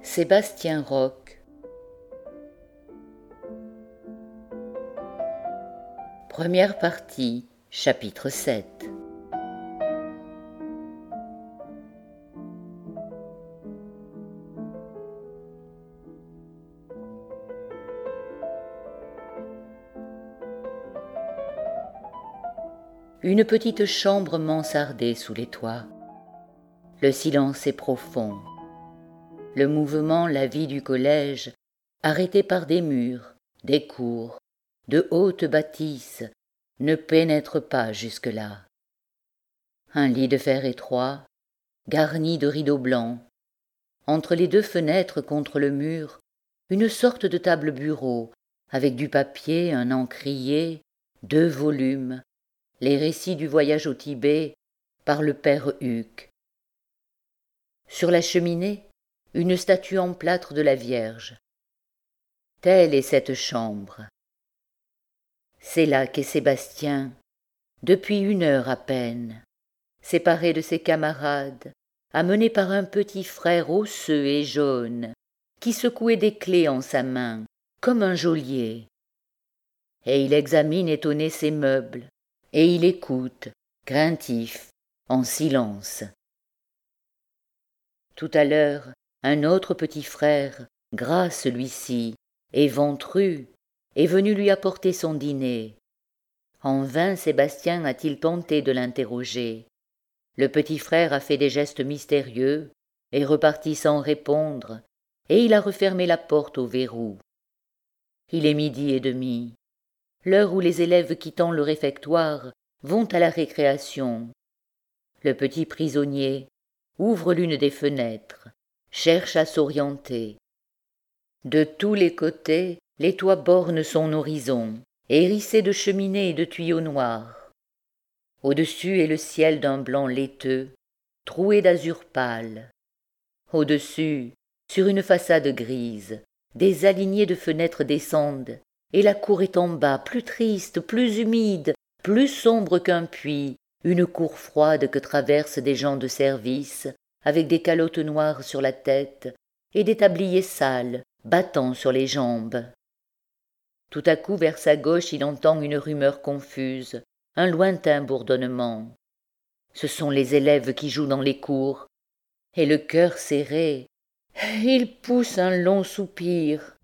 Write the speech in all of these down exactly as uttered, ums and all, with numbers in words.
Sébastien Roch. Première partie, chapitre sept. Une petite chambre mansardée sous les toits. Le silence est profond. Le mouvement, la vie du collège, arrêté par des murs, des cours, de hautes bâtisses, ne pénètre pas jusque-là. Un lit de fer étroit, garni de rideaux blancs. Entre les deux fenêtres contre le mur, une sorte de table-bureau, avec du papier, un encrier, deux volumes, les récits du voyage au Tibet par le père Huc. Sur la cheminée, une statue en plâtre de la Vierge. Telle est cette chambre. C'est là qu'est Sébastien, depuis une heure à peine, séparé de ses camarades, amené par un petit frère osseux et jaune, qui secouait des clés en sa main, comme un geôlier. Et il examine étonné ses meubles, et il écoute, craintif, en silence. Tout à l'heure, un autre petit frère, gras celui-ci, et ventru, est venu lui apporter son dîner. En vain Sébastien a-t-il tenté de l'interroger. Le petit frère a fait des gestes mystérieux, est reparti sans répondre, et il a refermé la porte au verrou. Il est midi et demi, l'heure où les élèves quittant le réfectoire vont à la récréation. Le petit prisonnier ouvre l'une des fenêtres, cherche à s'orienter. De tous les côtés, les toits bornent son horizon, hérissés de cheminées et de tuyaux noirs. Au-dessus est le ciel d'un blanc laiteux, troué d'azur pâle. Au-dessus, sur une façade grise, des alignés de fenêtres descendent, et la cour est en bas, plus triste, plus humide, plus sombre qu'un puits, une cour froide que traversent des gens de service, avec des calottes noires sur la tête, et des tabliers sales, battant sur les jambes. Tout à coup, vers sa gauche, il entend une rumeur confuse, un lointain bourdonnement. Ce sont les élèves qui jouent dans les cours, et le cœur serré, il pousse un long soupir.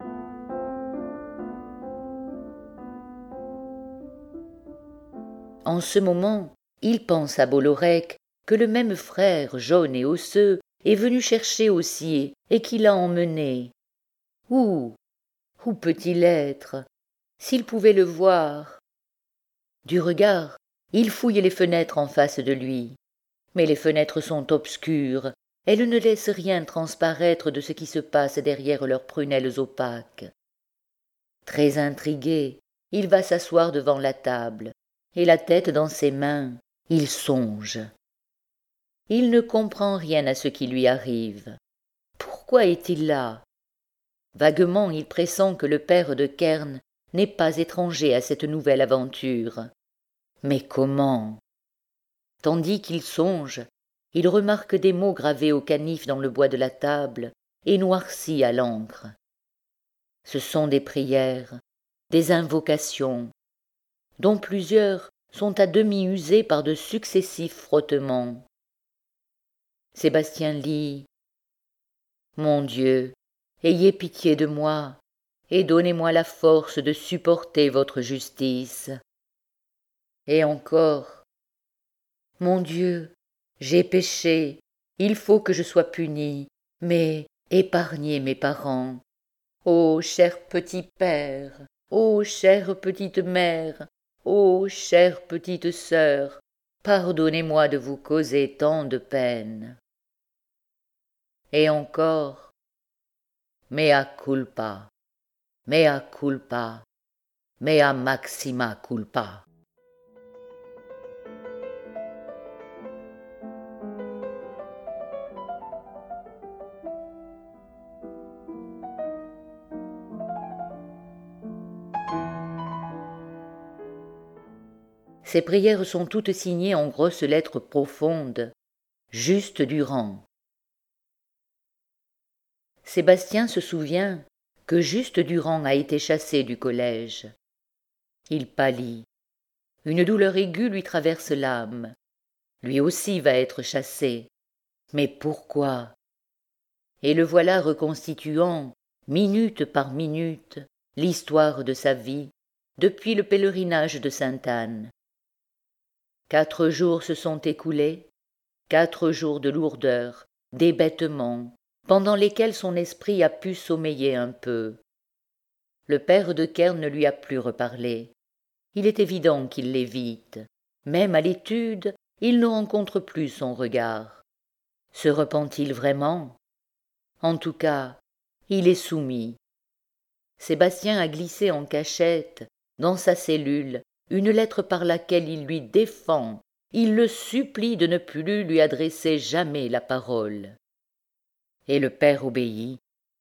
En ce moment, il pense à Bollorec, que le même frère, jaune et osseux, est venu chercher aussi, et qui l'a emmené. Où Où peut-il être? S'il pouvait le voir. Du regard, il fouille les fenêtres en face de lui. Mais les fenêtres sont obscures, elles ne laissent rien transparaître de ce qui se passe derrière leurs prunelles opaques. Très intrigué, il va s'asseoir devant la table, et la tête dans ses mains, il songe. Il ne comprend rien à ce qui lui arrive. Pourquoi est-il là? Vaguement, il pressent que le père de Kern n'est pas étranger à cette nouvelle aventure. Mais comment? Tandis qu'il songe, il remarque des mots gravés au canif dans le bois de la table et noircis à l'encre. Ce sont des prières, des invocations, dont plusieurs sont à demi usées par de successifs frottements. Sébastien lit « Mon Dieu, ayez pitié de moi, et donnez-moi la force de supporter votre justice. » Et encore « Mon Dieu, j'ai péché, il faut que je sois puni, mais épargnez mes parents. Ô cher petit père, ô chère petite mère, ô chère petite sœur, pardonnez-moi de vous causer tant de peine. » Et encore « Mea culpa, mea culpa, mea maxima culpa. » Ces prières sont toutes signées en grosses lettres profondes, Juste Durand. Sébastien se souvient que Juste Durand a été chassé du collège. Il pâlit. Une douleur aiguë lui traverse l'âme. Lui aussi va être chassé. Mais pourquoi? Et le voilà reconstituant, minute par minute, l'histoire de sa vie, depuis le pèlerinage de Sainte-Anne. Quatre jours se sont écoulés, quatre jours de lourdeur, d'hébétement, pendant lesquels son esprit a pu sommeiller un peu. Le père de Kern ne lui a plus reparlé. Il est évident qu'il l'évite. Même à l'étude, il ne rencontre plus son regard. Se repent-il vraiment? En tout cas, il est soumis. Sébastien a glissé en cachette, dans sa cellule, une lettre par laquelle il lui défend, il le supplie de ne plus lui adresser jamais la parole. Et le père obéit.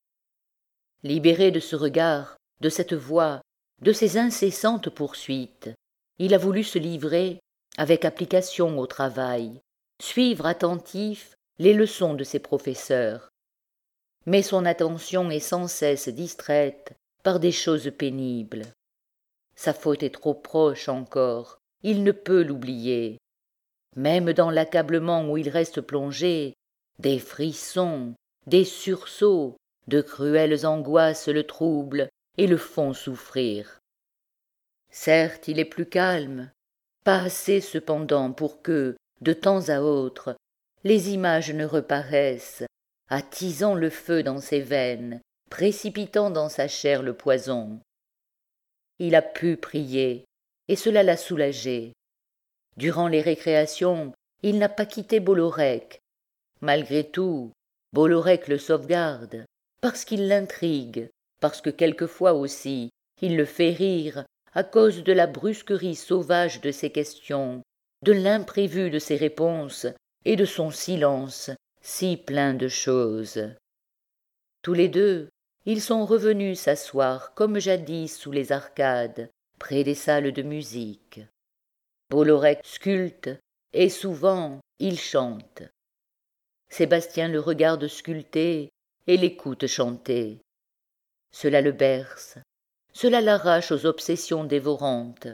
Libéré de ce regard, de cette voix, de ces incessantes poursuites, il a voulu se livrer, avec application au travail, suivre attentif les leçons de ses professeurs. Mais son attention est sans cesse distraite par des choses pénibles. Sa faute est trop proche encore, il ne peut l'oublier. Même dans l'accablement où il reste plongé, des frissons, des sursauts, de cruelles angoisses le troublent et le font souffrir. Certes, il est plus calme, pas assez cependant pour que, de temps à autre, les images ne reparaissent, attisant le feu dans ses veines, précipitant dans sa chair le poison. Il a pu prier, et cela l'a soulagé. Durant les récréations, il n'a pas quitté Bollorec. Malgré tout, Bollorec le sauvegarde, parce qu'il l'intrigue, parce que quelquefois aussi, il le fait rire à cause de la brusquerie sauvage de ses questions, de l'imprévu de ses réponses et de son silence si plein de choses. Tous les deux, ils sont revenus s'asseoir comme jadis sous les arcades, près des salles de musique. Bollorec sculpte, et souvent il chante. Sébastien le regarde sculpter et l'écoute chanter. Cela le berce, cela l'arrache aux obsessions dévorantes.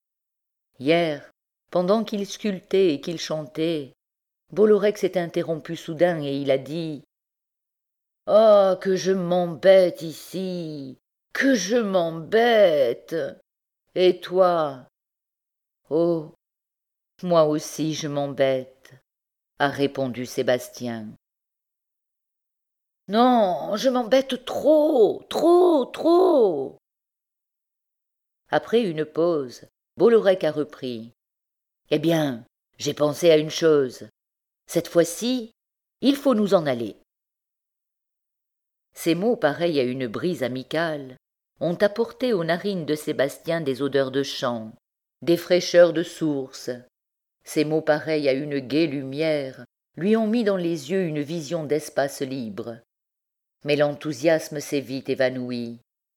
Hier, pendant qu'il sculptait et qu'il chantait, Bollorec s'est interrompu soudain et il a dit « Ah, que je m'embête ici, que je m'embête. Et toi ?»« Oh, moi aussi je m'embête, » a répondu Sébastien. « Non, je m'embête trop, trop, trop. » Après une pause, Bollorec a repris. « Eh bien, j'ai pensé à une chose. Cette fois-ci, il faut nous en aller. » Ces mots, pareils à une brise amicale, ont apporté aux narines de Sébastien des odeurs de champs, des fraîcheurs de sources. Ces mots, pareils à une gaie lumière, lui ont mis dans les yeux une vision d'espace libre. Mais l'enthousiasme s'est vite évanoui.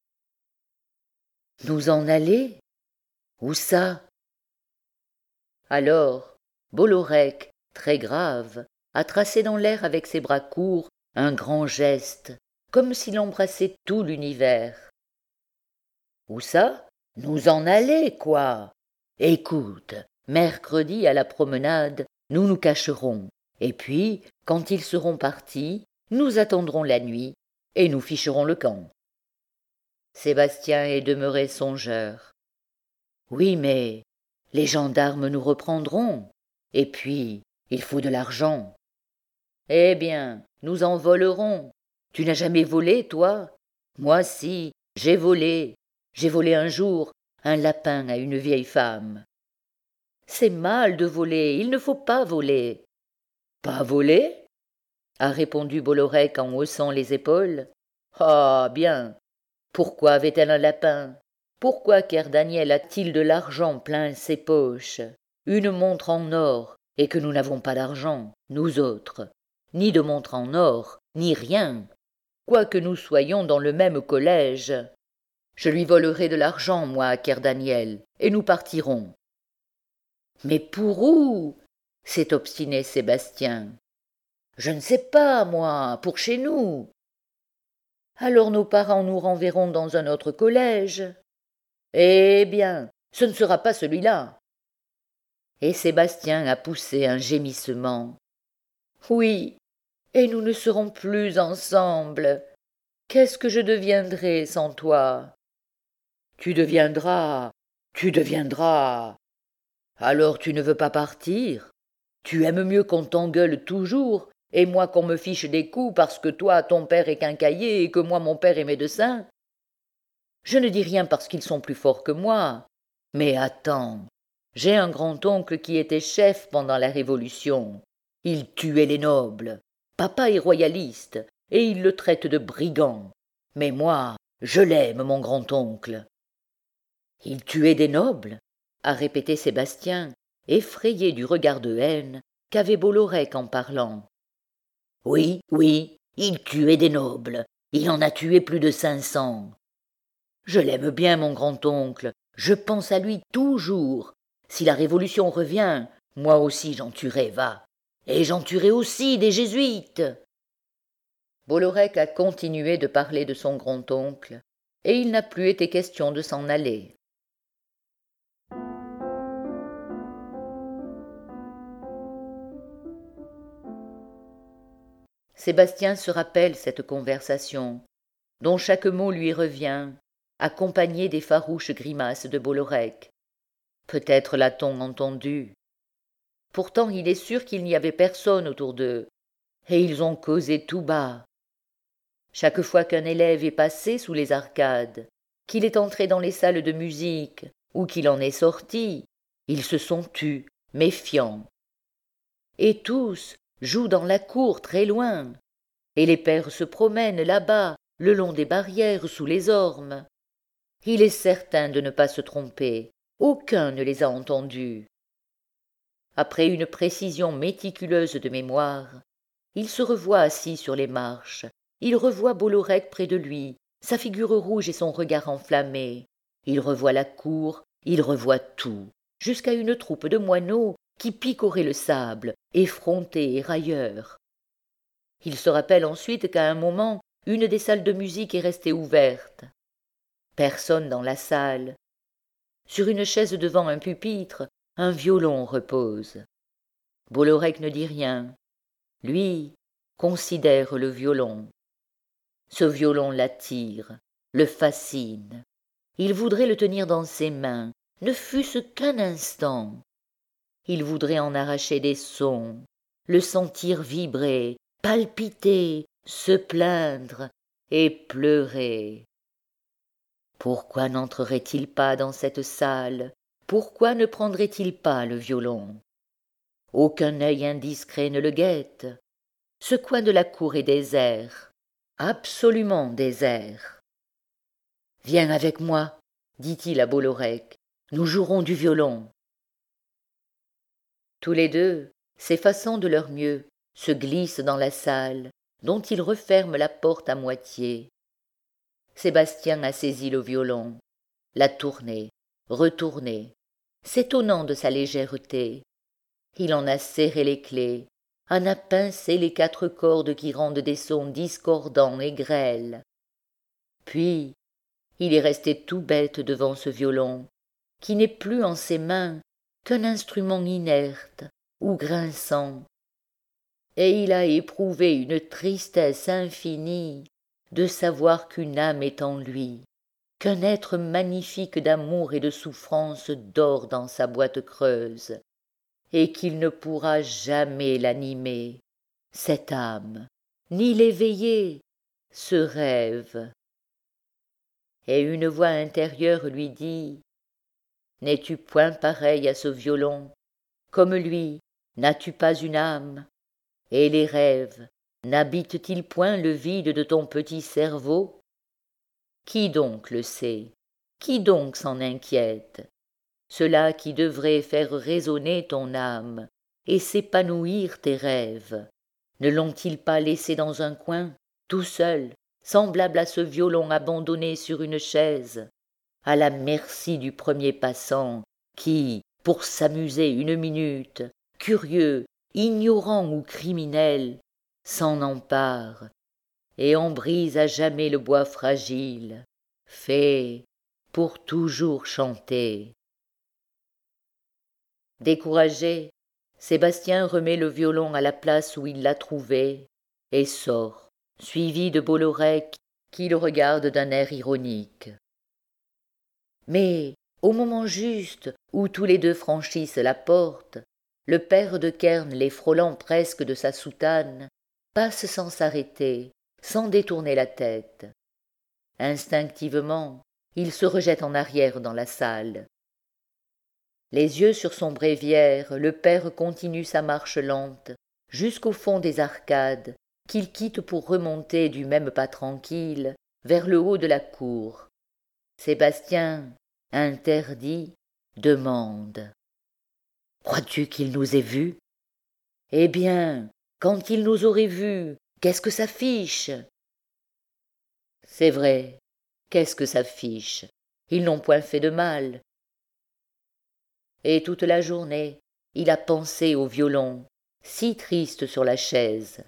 « Nous en aller? Où ça ?» Alors, Bollorec, très grave, a tracé dans l'air avec ses bras courts un grand geste, comme s'il embrassait tout l'univers. « Où ça? Nous en aller, quoi? Écoute, mercredi à la promenade, nous nous cacherons, et puis, quand ils seront partis, nous attendrons la nuit, et nous ficherons le camp. » Sébastien est demeuré songeur. « Oui, mais les gendarmes nous reprendront, et puis il faut de l'argent. »« Eh bien, nous en volerons. Tu n'as jamais volé, toi? Moi, si, j'ai volé. J'ai volé un jour un lapin à une vieille femme. »« C'est mal de voler, il ne faut pas voler. »« Pas voler ?» a répondu Bollorec en haussant les épaules. « Ah, bien. Pourquoi avait-elle un lapin? Pourquoi Kerdaniel a-t-il de l'argent plein ses poches, une montre en or, et que nous n'avons pas d'argent, nous autres, ni de montre en or, ni rien, quoique nous soyons dans le même collège. Je lui volerai de l'argent, moi, à Kerdaniel, et nous partirons. »« Mais pour où ?» s'est obstiné Sébastien. « Je ne sais pas, moi, pour chez nous. » Alors nos parents nous renverront dans un autre collège. Eh bien, ce ne sera pas celui-là. Et Sébastien a poussé un gémissement. Oui, et nous ne serons plus ensemble. Qu'est-ce que je deviendrai sans toi? Tu deviendras, tu deviendras. Alors tu ne veux pas partir? Tu aimes mieux qu'on t'engueule toujours, et moi qu'on me fiche des coups parce que toi ton père est quincaillier et que moi mon père est médecin? Je ne dis rien parce qu'ils sont plus forts que moi. Mais attends, j'ai un grand-oncle qui était chef pendant la Révolution. Il tuait les nobles. Papa est royaliste, et il le traite de brigand. Mais moi, je l'aime, mon grand-oncle. Il tuait des nobles, a répété Sébastien, effrayé du regard de haine qu'avait Bollorec en parlant. Oui, oui, il tuait des nobles. Il en a tué plus de cinq cents. Je l'aime bien, mon grand-oncle. Je pense à lui toujours. Si la Révolution revient, moi aussi j'en tuerai, va. Et j'en tuerai aussi des jésuites. Bollorec a continué de parler de son grand-oncle, et il n'a plus été question de s'en aller. Sébastien se rappelle cette conversation, dont chaque mot lui revient, accompagné des farouches grimaces de Bollorec. Peut-être l'a-t-on entendu. Pourtant il est sûr qu'il n'y avait personne autour d'eux, et ils ont causé tout bas. Chaque fois qu'un élève est passé sous les arcades, qu'il est entré dans les salles de musique, ou qu'il en est sorti, ils se sont tus, méfiants. Et tous jouent dans la cour très loin, et les pères se promènent là-bas, le long des barrières sous les ormes. Il est certain de ne pas se tromper, aucun ne les a entendus. Après une précision méticuleuse de mémoire, il se revoit assis sur les marches, il revoit Bollorec près de lui, sa figure rouge et son regard enflammé. Il revoit la cour, il revoit tout, jusqu'à une troupe de moineaux qui picoraient le sable, effrontés et railleurs. Il se rappelle ensuite qu'à un moment, une des salles de musique est restée ouverte. Personne dans la salle. Sur une chaise devant un pupitre, un violon repose. Bollorec ne dit rien. Lui considère le violon. Ce violon l'attire, le fascine. Il voudrait le tenir dans ses mains, ne fût-ce qu'un instant. Il voudrait en arracher des sons, le sentir vibrer, palpiter, se plaindre et pleurer. Pourquoi n'entrerait-il pas dans cette salle? Pourquoi ne prendrait-il pas le violon? Aucun œil indiscret ne le guette. Ce coin de la cour est désert, absolument désert. « Viens avec moi, dit-il à Bollorec, nous jouerons du violon. » Tous les deux, s'effaçant de leur mieux, se glissent dans la salle, dont ils referment la porte à moitié. Sébastien a saisi le violon, l'a tourné, retourné, s'étonnant de sa légèreté. Il en a serré les clés, en a pincé les quatre cordes qui rendent des sons discordants et grêles. Puis, il est resté tout bête devant ce violon, qui n'est plus en ses mains qu'un instrument inerte ou grinçant. Et il a éprouvé une tristesse infinie de savoir qu'une âme est en lui, qu'un être magnifique d'amour et de souffrance dort dans sa boîte creuse, et qu'il ne pourra jamais l'animer, cette âme, ni l'éveiller, ce rêve. Et une voix intérieure lui dit « N'es-tu point pareil à ce violon? Comme lui, n'as-tu pas une âme? Et les rêves, n'habitent-ils point le vide de ton petit cerveau? Qui donc le sait? Qui donc s'en inquiète? Cela qui devrait faire résonner ton âme et s'épanouir tes rêves, ne l'ont-ils pas laissé dans un coin, tout seul, semblable à ce violon abandonné sur une chaise, à la merci du premier passant qui, pour s'amuser une minute, curieux, ignorant ou criminel, s'en empare et on brise à jamais le bois fragile, fait pour toujours chanter. Découragé, Sébastien remet le violon à la place où il l'a trouvé et sort, suivi de Bollorec qui le regarde d'un air ironique. Mais au moment juste où tous les deux franchissent la porte, le père de Kern, les frôlant presque de sa soutane, passe sans s'arrêter, sans détourner la tête. Instinctivement, il se rejette en arrière dans la salle. Les yeux sur son bréviaire, le père continue sa marche lente, jusqu'au fond des arcades, qu'il quitte pour remonter du même pas tranquille vers le haut de la cour. Sébastien, interdit, demande. « Crois-tu qu'il nous ait vus ? » « Eh bien, quand il nous aurait vus, qu'est-ce que ça fiche ?» C'est vrai, qu'est-ce que ça fiche ? Ils n'ont point fait de mal. Et toute la journée, il a pensé au violon, si triste sur la chaise.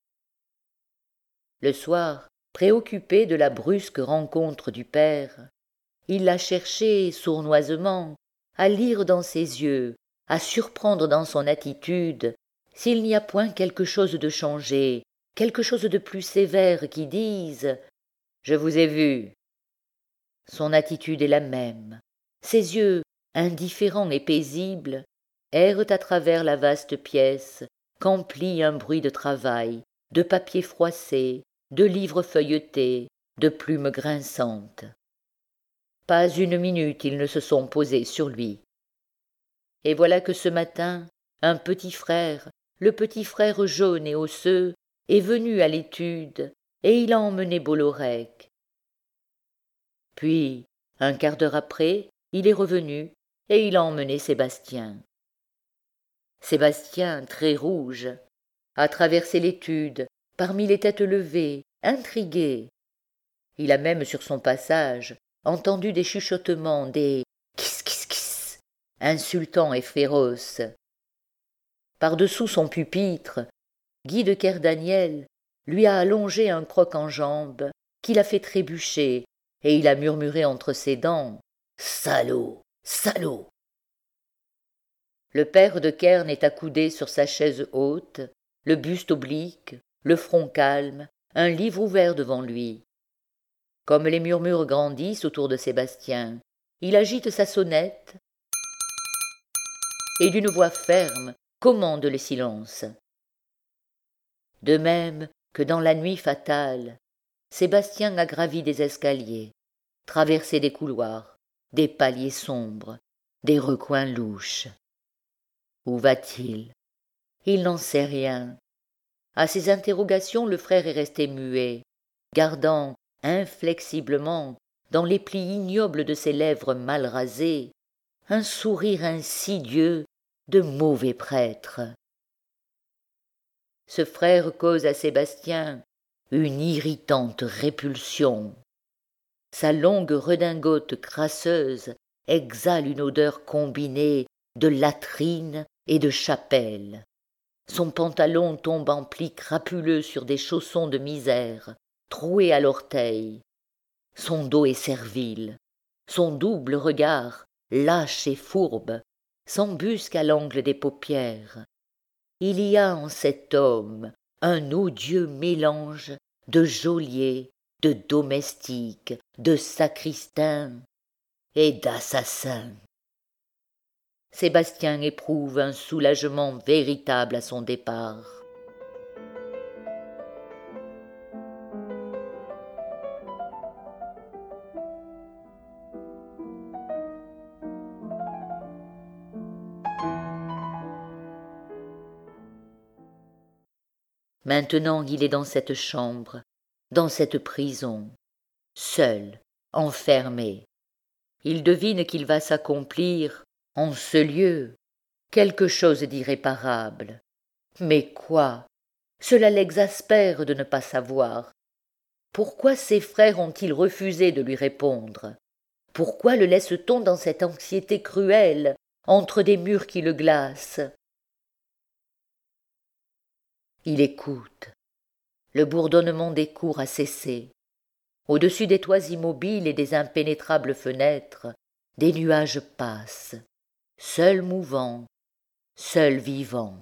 Le soir, préoccupé de la brusque rencontre du père, il l'a cherché sournoisement, à lire dans ses yeux, à surprendre dans son attitude, s'il n'y a point quelque chose de changé, quelque chose de plus sévère qui dise « Je vous ai vu ». Son attitude est la même, ses yeux, indifférents et paisibles, errent à travers la vaste pièce qu'emplit un bruit de travail, de papier froissé, de livres feuilletés, de plumes grinçantes. Pas une minute ils ne se sont posés sur lui. Et voilà que ce matin, un petit frère, le petit frère jaune et osseux, est venu à l'étude, et il a emmené Bollorec. Puis, un quart d'heure après, il est revenu, et il a emmené Sébastien. Sébastien, très rouge, a traversé l'étude, parmi les têtes levées, intrigué. Il a même sur son passage entendu des chuchotements, des « kiss kiss kiss » insultants et féroces. Par-dessous son pupitre, Guy de Kerdaniel lui a allongé un croc-en-jambe qui l'a fait trébucher, et il a murmuré entre ses dents « Salaud, salaud !» Le père de Kern est accoudé sur sa chaise haute, le buste oblique, le front calme, un livre ouvert devant lui. Comme les murmures grandissent autour de Sébastien, il agite sa sonnette et d'une voix ferme commande le silence. De même que dans la nuit fatale, Sébastien a gravi des escaliers, traversé des couloirs, des paliers sombres, des recoins louches. Où va-t-il ? Il n'en sait rien. À ces interrogations, le frère est resté muet, gardant inflexiblement, dans les plis ignobles de ses lèvres mal rasées, un sourire insidieux de mauvais prêtre. Ce frère cause à Sébastien une irritante répulsion. Sa longue redingote crasseuse exhale une odeur combinée de latrine et de chapelle. Son pantalon tombe en plis crapuleux sur des chaussons de misère, troués à l'orteil. Son dos est servile, son double regard, lâche et fourbe, s'embusque à l'angle des paupières. Il y a en cet homme un odieux mélange de geôlier, de domestique, de sacristain et d'assassin. Sébastien éprouve un soulagement véritable à son départ. Maintenant il est dans cette chambre, dans cette prison, seul, enfermé. Il devine qu'il va s'accomplir, en ce lieu, quelque chose d'irréparable. Mais quoi ? Cela l'exaspère de ne pas savoir. Pourquoi ses frères ont-ils refusé de lui répondre ? Pourquoi le laisse-t-on dans cette anxiété cruelle, entre des murs qui le glacent ? Il écoute. le bourdonnement des cours a cessé. Au-dessus des toits immobiles et des impénétrables fenêtres, des nuages passent, seuls mouvants, seuls vivants.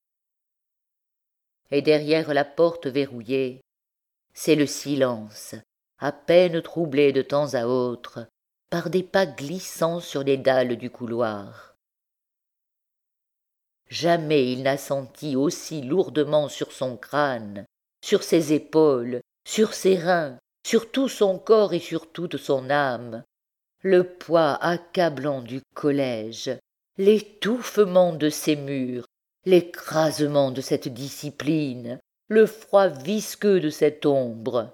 Et derrière la porte verrouillée, c'est le silence, à peine troublé de temps à autre par des pas glissants sur les dalles du couloir. Jamais il n'a senti aussi lourdement sur son crâne, sur ses épaules, sur ses reins, sur tout son corps et sur toute son âme, le poids accablant du collège, l'étouffement de ses murs, l'écrasement de cette discipline, le froid visqueux de cette ombre.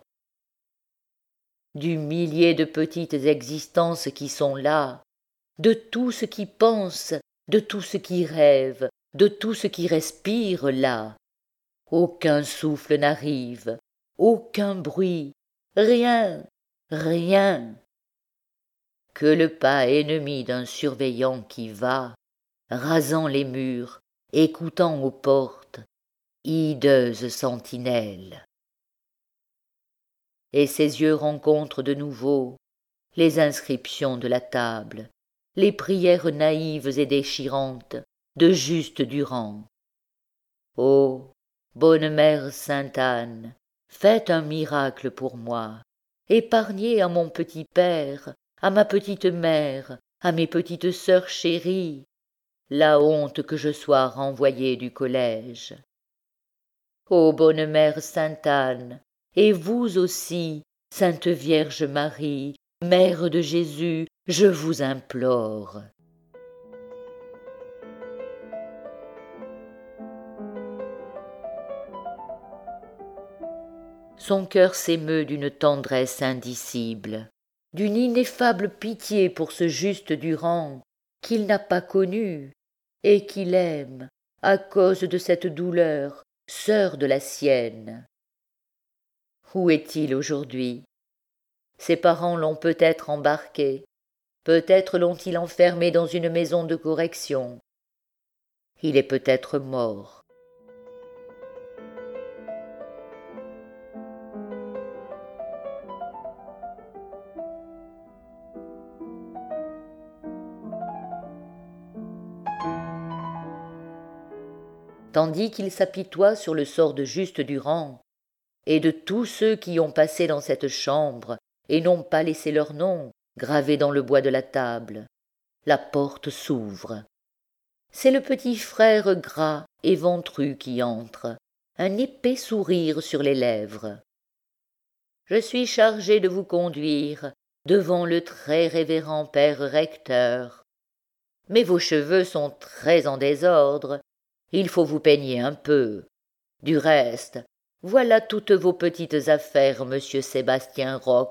Du millier de petites existences qui sont là, de tout ce qui pense, de tout ce qui rêve, de tout ce qui respire là, aucun souffle n'arrive, aucun bruit, rien, rien, que le pas ennemi d'un surveillant qui va, rasant les murs, écoutant aux portes, hideuse sentinelle. Et ses yeux rencontrent de nouveau les inscriptions de la table, les prières naïves et déchirantes de Juste Durand. Ô bonne mère Sainte-Anne, faites un miracle pour moi, épargnez à mon petit père, à ma petite mère, à mes petites sœurs chéries, la honte que je sois renvoyée du collège. Ô bonne mère Sainte-Anne, et vous aussi, Sainte Vierge Marie, Mère de Jésus, je vous implore. Son cœur s'émeut d'une tendresse indicible, d'une ineffable pitié pour ce Juste Durand qu'il n'a pas connu et qu'il aime à cause de cette douleur, sœur de la sienne. Où est-il aujourd'hui? Ses parents l'ont peut-être embarqué, peut-être l'ont-ils enfermé dans une maison de correction. Il est peut-être mort. Tandis qu'il s'apitoie sur le sort de Juste Durand, et de tous ceux qui ont passé dans cette chambre et n'ont pas laissé leur nom gravé dans le bois de la table, la porte s'ouvre. C'est le petit frère gras et ventru qui entre, un épais sourire sur les lèvres. « Je suis chargé de vous conduire devant le très révérend père recteur. Mais vos cheveux sont très en désordre, il faut vous peigner un peu. Du reste, voilà toutes vos petites affaires, monsieur Sébastien Roch. »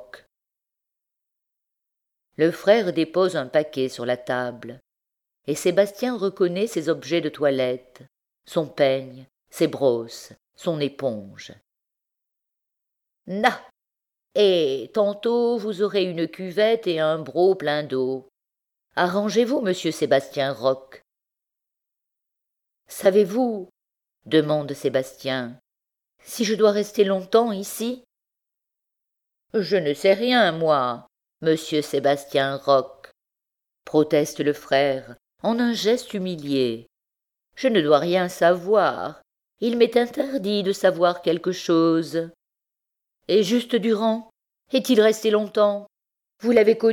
Le frère dépose un paquet sur la table, et Sébastien reconnaît ses objets de toilette, son peigne, ses brosses, son éponge. « Na, et tantôt vous aurez une cuvette et un broc plein d'eau. Arrangez-vous, monsieur Sébastien Roch. »« Savez-vous, demande Sébastien, si je dois rester longtemps ici ? » ?»« Je ne sais rien, moi, monsieur Sébastien Roch, » proteste le frère en un geste humilié. « Je ne dois rien savoir, il m'est interdit de savoir quelque chose. » »« Et Juste Durand, est-il resté longtemps? Vous l'avez connu ? » ?»«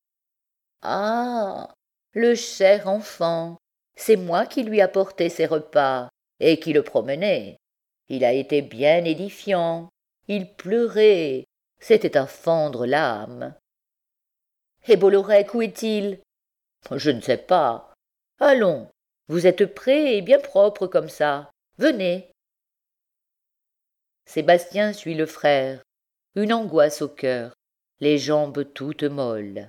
Ah, le cher enfant, c'est moi qui lui apportais ses repas et qui le promenais. Il a été bien édifiant, il pleurait, c'était à fendre l'âme. »« Et Bollorec, où est-il ? » ?»« Je ne sais pas. Allons, vous êtes prêt et bien propre comme ça. Venez. » Sébastien suit le frère, une angoisse au cœur, les jambes toutes molles.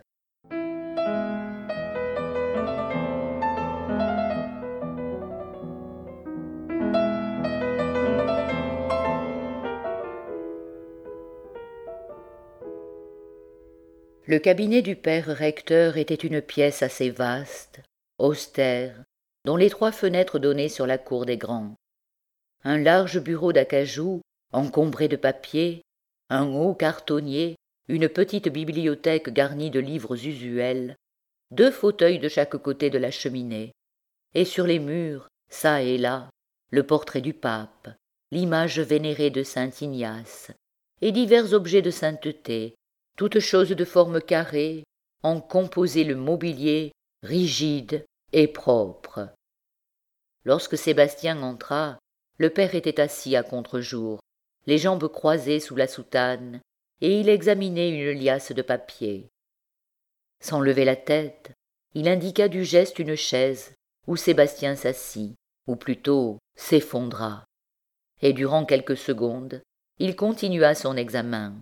Le cabinet du père recteur était une pièce assez vaste, austère, dont les trois fenêtres donnaient sur la cour des grands. Un large bureau d'acajou encombré de papier, un haut cartonnier, une petite bibliothèque garnie de livres usuels, deux fauteuils de chaque côté de la cheminée, et sur les murs, çà et là, le portrait du pape, l'image vénérée de saint Ignace, et divers objets de sainteté, toutes choses de forme carrée, en composaient le mobilier rigide et propre. Lorsque Sébastien entra, le père était assis à contre-jour, les jambes croisées sous la soutane, et il examinait une liasse de papier. Sans lever la tête, il indiqua du geste une chaise où Sébastien s'assit, ou plutôt s'effondra, et durant quelques secondes, il continua son examen.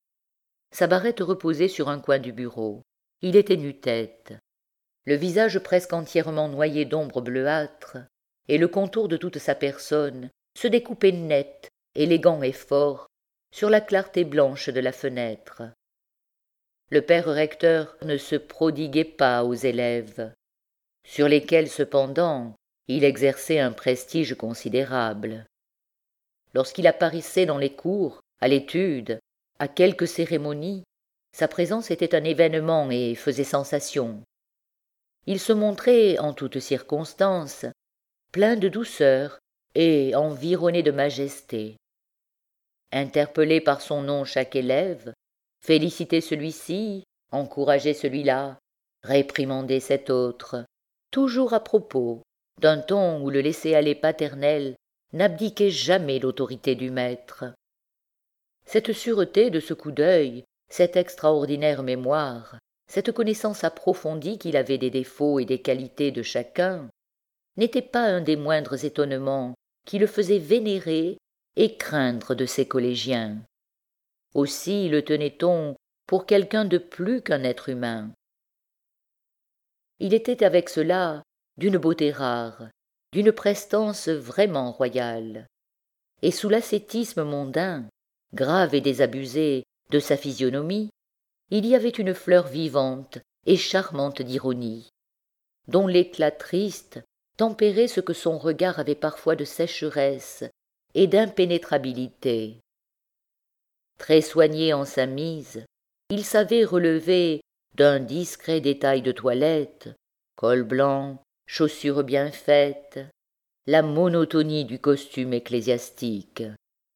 Sa barrette reposait sur un coin du bureau. Il était nu-tête. Le visage presque entièrement noyé d'ombre bleuâtre, et le contour de toute sa personne se découpait net, élégant et fort, sur la clarté blanche de la fenêtre. Le père recteur ne se prodiguait pas aux élèves, sur lesquels cependant il exerçait un prestige considérable. Lorsqu'il apparaissait dans les cours, à l'étude, à quelque cérémonie, sa présence était un événement et faisait sensation. Il se montrait, en toutes circonstances, plein de douceur et environné de majesté. Interpellé par son nom chaque élève, féliciter celui-ci, encourager celui-là, réprimander cet autre, toujours à propos, d'un ton où le laisser-aller paternel n'abdiquait jamais l'autorité du maître. Cette sûreté de ce coup d'œil, cette extraordinaire mémoire, cette connaissance approfondie qu'il avait des défauts et des qualités de chacun, n'était pas un des moindres étonnements qui le faisaient vénérer et craindre de ses collégiens. Aussi le tenait-on pour quelqu'un de plus qu'un être humain. Il était avec cela d'une beauté rare, d'une prestance vraiment royale, et sous l'ascétisme mondain, grave et désabusé, de sa physionomie, il y avait une fleur vivante et charmante d'ironie, dont l'éclat triste tempérait ce que son regard avait parfois de sécheresse et d'impénétrabilité. Très soigné en sa mise, il savait relever d'un discret détail de toilette, col blanc, chaussures bien faites, la monotonie du costume ecclésiastique.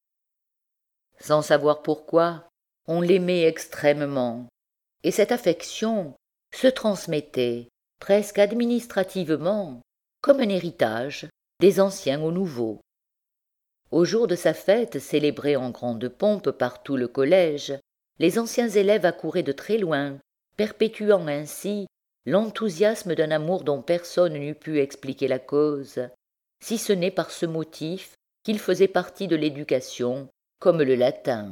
Sans savoir pourquoi, on l'aimait extrêmement, et cette affection se transmettait, presque administrativement, comme un héritage, des anciens aux nouveaux. Au jour de sa fête, célébrée en grande pompe par tout le collège, les anciens élèves accouraient de très loin, perpétuant ainsi l'enthousiasme d'un amour dont personne n'eût pu expliquer la cause, si ce n'est par ce motif qu'il faisait partie de l'éducation, comme le latin.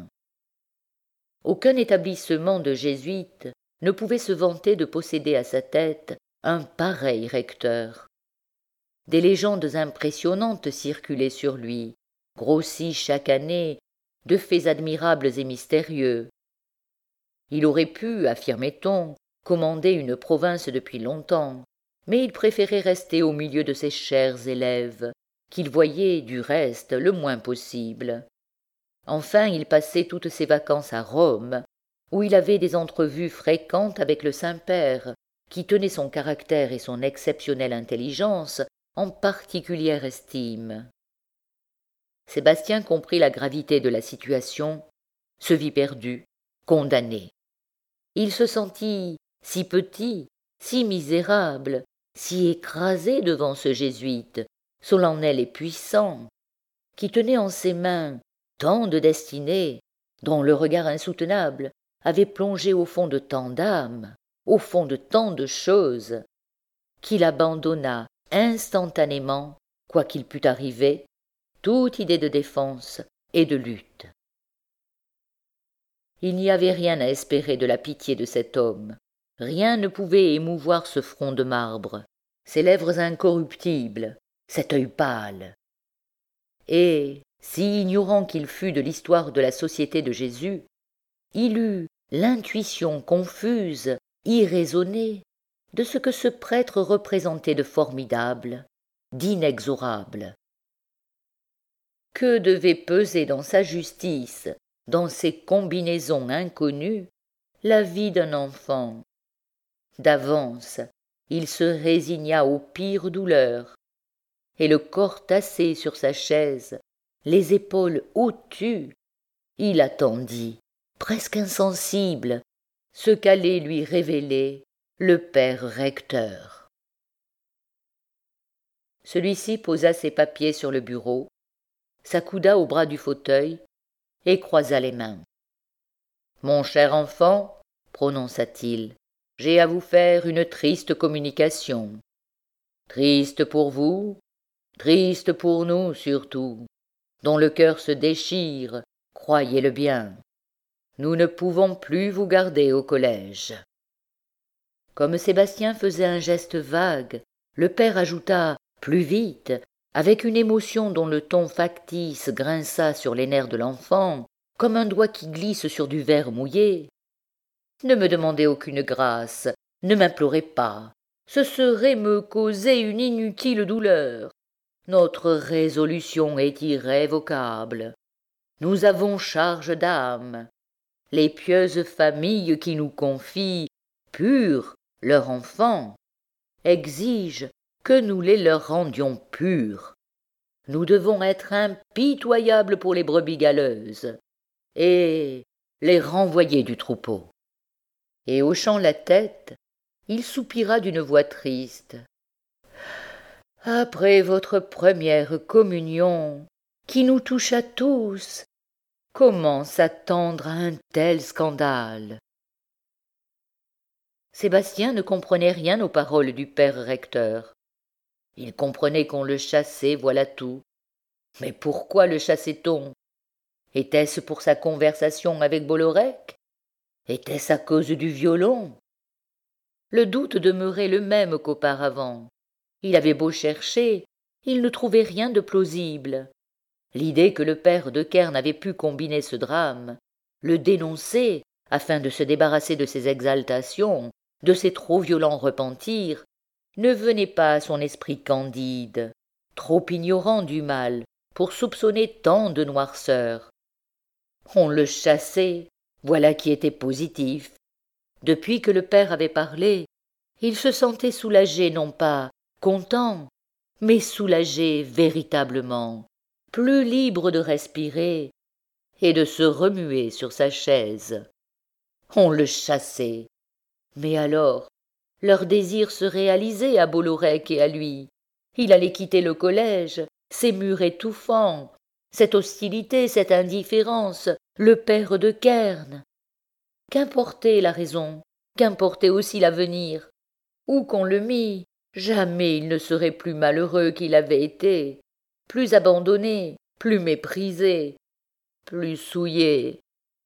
Aucun établissement de jésuites ne pouvait se vanter de posséder à sa tête un pareil recteur. Des légendes impressionnantes circulaient sur lui, grossies chaque année de faits admirables et mystérieux. Il aurait pu, affirmait-on, commander une province depuis longtemps, mais il préférait rester au milieu de ses chers élèves, qu'il voyait, du reste, le moins possible. Enfin, il passait toutes ses vacances à Rome, où il avait des entrevues fréquentes avec le Saint-Père, qui tenait son caractère et son exceptionnelle intelligence en particulière estime. Sébastien comprit la gravité de la situation, se vit perdu, condamné. Il se sentit si petit, si misérable, si écrasé devant ce jésuite, solennel et puissant, qui tenait en ses mains tant de destinées, dont le regard insoutenable avait plongé au fond de tant d'âmes, au fond de tant de choses, qu'il abandonna instantanément, quoi qu'il pût arriver, toute idée de défense et de lutte. Il n'y avait rien à espérer de la pitié de cet homme, rien ne pouvait émouvoir ce front de marbre, ces lèvres incorruptibles, cet œil pâle. Et, si ignorant qu'il fût de l'histoire de la société de Jésus, il eut l'intuition confuse, irraisonnée, de ce que ce prêtre représentait de formidable, d'inexorable. que devait peser dans sa justice, dans ses combinaisons inconnues, la vie d'un enfant. D'avance, il se résigna aux pires douleurs, et le corps tassé sur sa chaise, les épaules hautes, il attendit, presque insensible, ce qu'allait lui révéler le père recteur. Celui-ci posa ses papiers sur le bureau, s'accouda au bras du fauteuil et croisa les mains. « Mon cher enfant, prononça-t-il, j'ai à vous faire une triste communication. Triste pour vous, triste pour nous surtout, dont le cœur se déchire, croyez-le bien. Nous ne pouvons plus vous garder au collège. » Comme Sébastien faisait un geste vague, le père ajouta plus vite, avec une émotion dont le ton factice grinça sur les nerfs de l'enfant, comme un doigt qui glisse sur du verre mouillé. « Ne me demandez aucune grâce, ne m'implorez pas, ce serait me causer une inutile douleur. Notre résolution est irrévocable. Nous avons charge d'âme. Les pieuses familles qui nous confient, purs, leurs enfants, exigent que nous les leur rendions purs. Nous devons être impitoyables pour les brebis galeuses, et les renvoyer du troupeau. » Et hochant la tête, il soupira d'une voix triste. « Après votre première communion, qui nous toucha tous, comment s'attendre à un tel scandale ?» Sébastien ne comprenait rien aux paroles du père recteur. Il comprenait qu'on le chassait, voilà tout. Mais pourquoi le chassait-on? Était-ce pour sa conversation avec Bollorec? Était-ce à cause du violon? Le doute demeurait le même qu'auparavant. Il avait beau chercher, il ne trouvait rien de plausible. L'idée que le père de Kern avait pu combiner ce drame, le dénoncer afin de se débarrasser de ses exaltations, de ses trop violents repentirs, ne venait pas à son esprit candide, trop ignorant du mal pour soupçonner tant de noirceur. On le chassait, voilà qui était positif. Depuis que le père avait parlé, il se sentait soulagé, non pas content, mais soulagé véritablement, plus libre de respirer et de se remuer sur sa chaise. On le chassait. Mais alors, leur désir se réalisait à Bollorec et à lui. Il allait quitter le collège, ces murs étouffants, cette hostilité, cette indifférence, le père de Kern. Qu'importait la raison, qu'importait aussi l'avenir. Où qu'on le mît, jamais il ne serait plus malheureux qu'il avait été, plus abandonné, plus méprisé, plus souillé.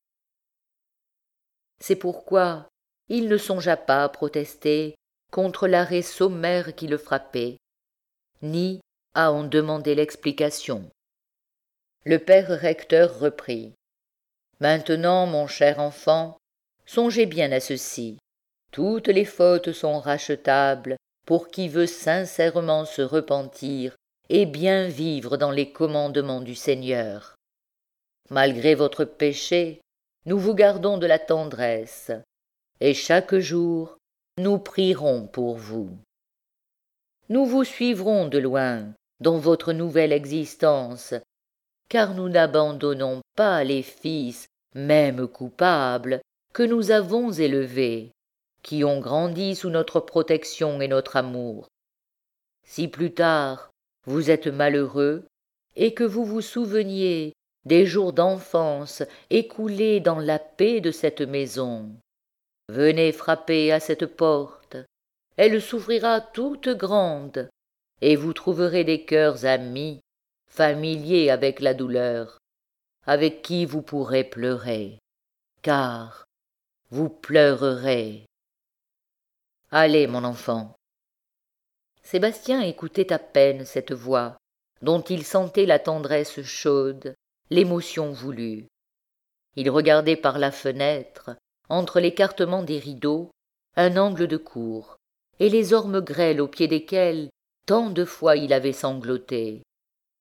C'est pourquoi il ne songea pas à protester contre l'arrêt sommaire qui le frappait, ni à en demander l'explication. Le père recteur reprit. « Maintenant, mon cher enfant, songez bien à ceci. Toutes les fautes sont rachetables pour qui veut sincèrement se repentir et bien vivre dans les commandements du Seigneur. Malgré votre péché, nous vous gardons de la tendresse, et chaque jour, nous prierons pour vous. Nous vous suivrons de loin dans votre nouvelle existence, car nous n'abandonnons pas les fils, même coupables, que nous avons élevés, qui ont grandi sous notre protection et notre amour. Si plus tard vous êtes malheureux, et que vous vous souveniez des jours d'enfance écoulés dans la paix de cette maison, venez frapper à cette porte, elle s'ouvrira toute grande, et vous trouverez des cœurs amis, familiers avec la douleur, avec qui vous pourrez pleurer, car vous pleurerez. Allez, mon enfant. » Sébastien écoutait à peine cette voix, dont il sentait la tendresse chaude, l'émotion voulue. Il regardait par la fenêtre, entre l'écartement des rideaux, un angle de cour, et les ormes grêles au pied desquels tant de fois il avait sangloté.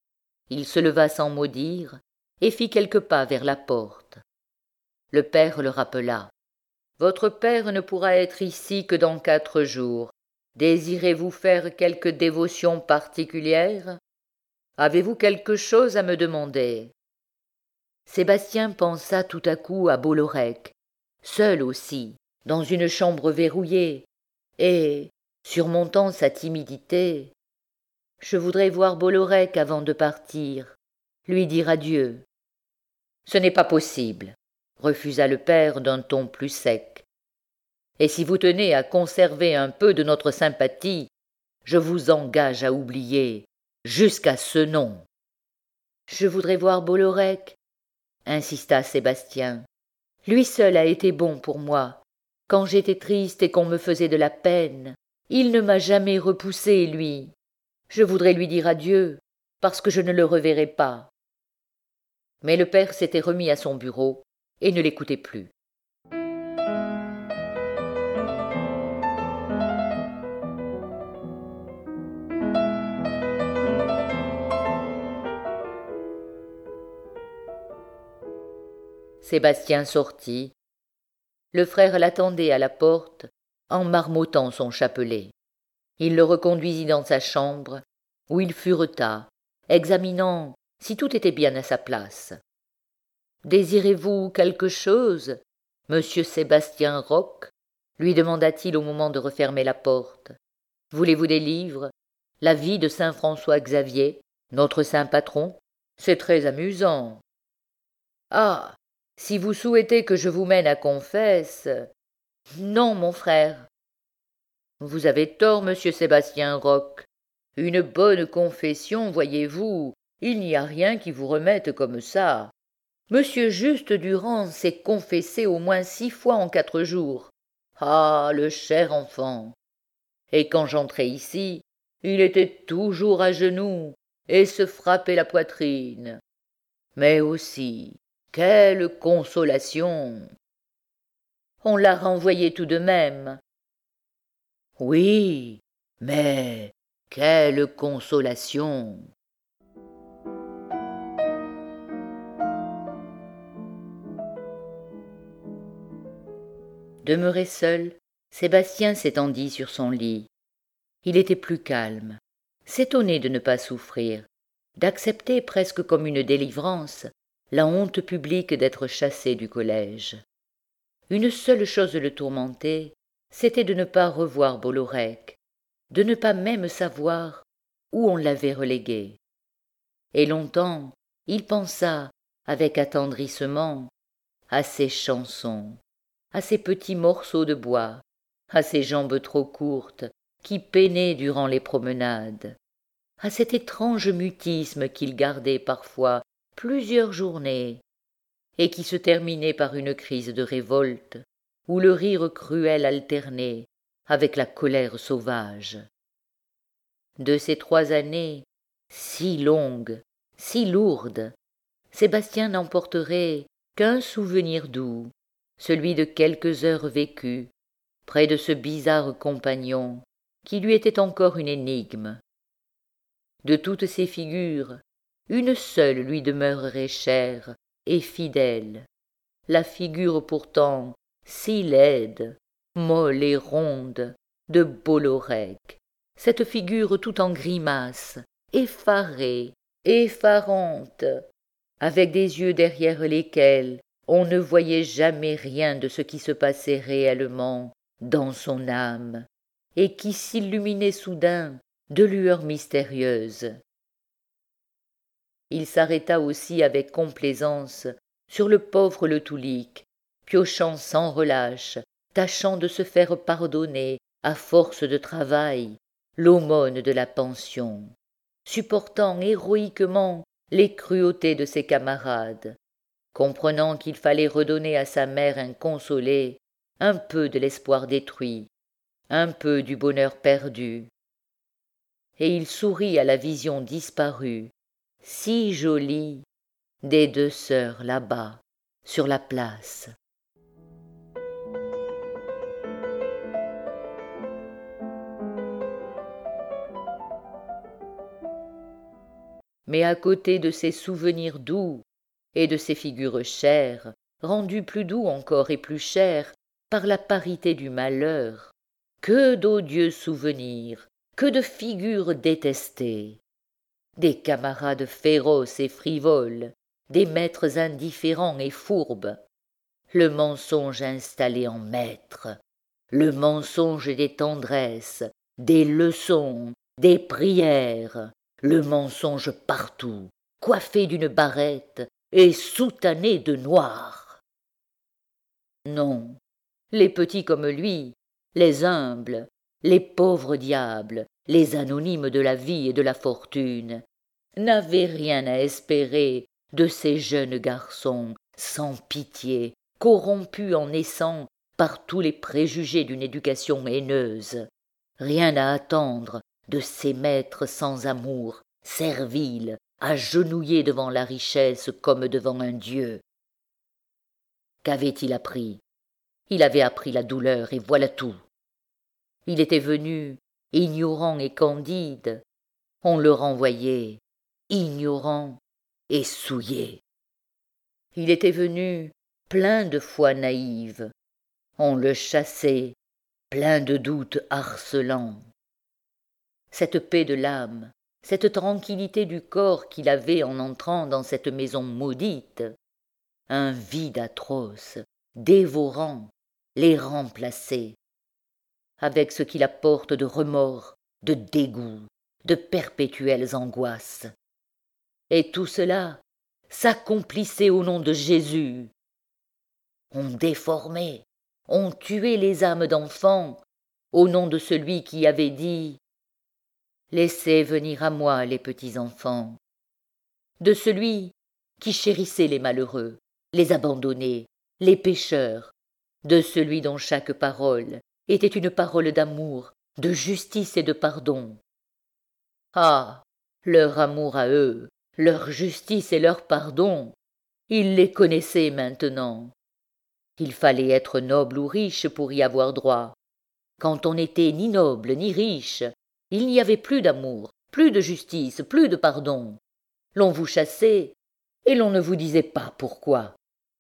Il se leva sans mot dire et fit quelques pas vers la porte. Le père le rappela. « Votre père ne pourra être ici que dans quatre jours. Désirez-vous faire quelque dévotion particulière? Avez-vous quelque chose à me demander ?» Sébastien pensa tout à coup à Bollorec, seul aussi, dans une chambre verrouillée, et, surmontant sa timidité, « Je voudrais voir Bollorec avant de partir, lui dire adieu. »« Ce n'est pas possible, » refusa le père d'un ton plus sec. « Et si vous tenez à conserver un peu de notre sympathie, je vous engage à oublier jusqu'à ce nom. »« Je voudrais voir Bollorec, » insista Sébastien. « Lui seul a été bon pour moi. Quand j'étais triste et qu'on me faisait de la peine, il ne m'a jamais repoussé, lui. Je voudrais lui dire adieu, parce que je ne le reverrai pas. » Mais le père s'était remis à son bureau et ne l'écoutait plus. Sébastien sortit. Le frère l'attendait à la porte, en marmottant son chapelet. Il le reconduisit dans sa chambre, où il fureta, examinant si tout était bien à sa place. « Désirez-vous quelque chose, monsieur Sébastien Roch ?» lui demanda-t-il au moment de refermer la porte. « Voulez-vous des livres? La vie de saint François Xavier, notre saint patron? C'est très amusant. »« Ah, si vous souhaitez que je vous mène à confesse... » »« Non, mon frère. »« Vous avez tort, monsieur Sébastien Roch. Une bonne confession, voyez-vous, il n'y a rien qui vous remette comme ça. Monsieur Juste Durand s'est confessé au moins six fois en quatre jours. Ah, le cher enfant! Et quand j'entrais ici, il était toujours à genoux et se frappait la poitrine. Mais aussi, quelle consolation! On l'a renvoyé tout de même. Oui, mais quelle consolation! Demeuré seul, Sébastien s'étendit sur son lit. Il était plus calme, s'étonnait de ne pas souffrir, d'accepter presque comme une délivrance la honte publique d'être chassé du collège. Une seule chose le tourmentait, c'était de ne pas revoir Bollorec, de ne pas même savoir où on l'avait relégué. Et longtemps, il pensa, avec attendrissement, à ses chansons, à ces petits morceaux de bois, à ces jambes trop courtes qui peinaient durant les promenades, à cet étrange mutisme qu'il gardait parfois plusieurs journées et qui se terminait par une crise de révolte où le rire cruel alternait avec la colère sauvage. De ces trois années, si longues, si lourdes, Sébastien n'emporterait qu'un souvenir doux, celui de quelques heures vécues près de ce bizarre compagnon qui lui était encore une énigme. De toutes ces figures, une seule lui demeurerait chère et fidèle, la figure pourtant si laide, molle et ronde de Bollorec, cette figure tout en grimaces, effarée, effarante, avec des yeux derrière lesquels on ne voyait jamais rien de ce qui se passait réellement dans son âme, et qui s'illuminait soudain de lueurs mystérieuses. Il s'arrêta aussi avec complaisance sur le pauvre Le Toulic, piochant sans relâche, tâchant de se faire pardonner, à force de travail, l'aumône de la pension, supportant héroïquement les cruautés de ses camarades, comprenant qu'il fallait redonner à sa mère inconsolée un peu de l'espoir détruit, un peu du bonheur perdu. Et il sourit à la vision disparue, si jolie, des deux sœurs là-bas, sur la place. mais à côté de ces souvenirs doux et de ces figures chères, rendues plus doux encore et plus chères par la parité du malheur, que d'odieux souvenirs, que de figures détestées, des camarades féroces et frivoles, des maîtres indifférents et fourbes, le mensonge installé en maître, le mensonge des tendresses, des leçons, des prières, le mensonge partout, coiffé d'une barrette et soutané de noir. Non, les petits comme lui, les humbles, les pauvres diables, les anonymes de la vie et de la fortune, n'avaient rien à espérer de ces jeunes garçons sans pitié, corrompus en naissant par tous les préjugés d'une éducation haineuse, rien à attendre de ces maîtres sans amour, serviles, agenouillés devant la richesse comme devant un dieu. Qu'avait-il appris? Il avait appris la douleur, et voilà tout. Il était venu, ignorant et candide, on le renvoyait, ignorant et souillé. Il était venu, plein de foi naïve, on le chassait, plein de doutes harcelants. Cette paix de l'âme, cette tranquillité du corps qu'il avait en entrant dans cette maison maudite, un vide atroce, dévorant, les remplaçait, avec ce qu'il apporte de remords, de dégoût, de perpétuelles angoisses. Et tout cela s'accomplissait au nom de Jésus. On déformait, on tuait les âmes d'enfants au nom de celui qui avait dit « Laissez venir à moi les petits enfants », de celui qui chérissait les malheureux, les abandonnés, les pécheurs, de celui dont chaque parole était une parole d'amour, de justice et de pardon. Ah, leur amour à eux, leur justice et leur pardon, il les connaissait maintenant. Il fallait être noble ou riche pour y avoir droit. Quand on n'était ni noble ni riche, il n'y avait plus d'amour, plus de justice, plus de pardon. L'on vous chassait, et l'on ne vous disait pas pourquoi.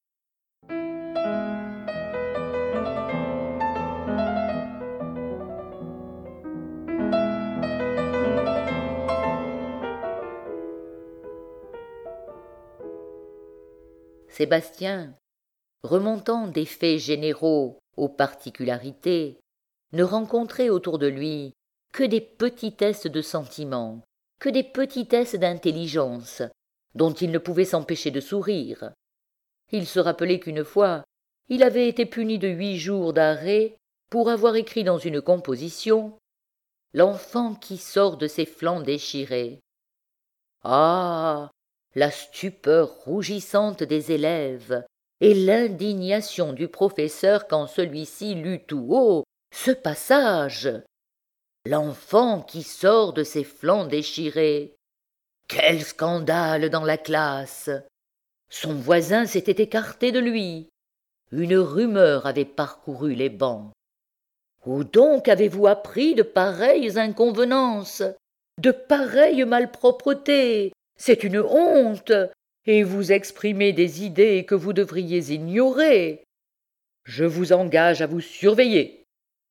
Sébastien, remontant des faits généraux aux particularités, ne rencontrait autour de lui que des petitesses de sentiments, que des petitesses d'intelligence, dont il ne pouvait s'empêcher de sourire. Il se rappelait qu'une fois, il avait été puni de huit jours d'arrêt pour avoir écrit dans une composition « L'enfant qui sort de ses flancs déchirés ». Ah, la stupeur rougissante des élèves et l'indignation du professeur quand celui-ci lut tout haut ce passage. L'enfant qui sort de ses flancs déchirés. Quel scandale dans la classe! Son voisin s'était écarté de lui. Une rumeur avait parcouru les bancs. Où donc avez-vous appris de pareilles inconvenances, de pareilles malpropretés? C'est une honte, et vous exprimez des idées que vous devriez ignorer. Je vous engage à vous surveiller.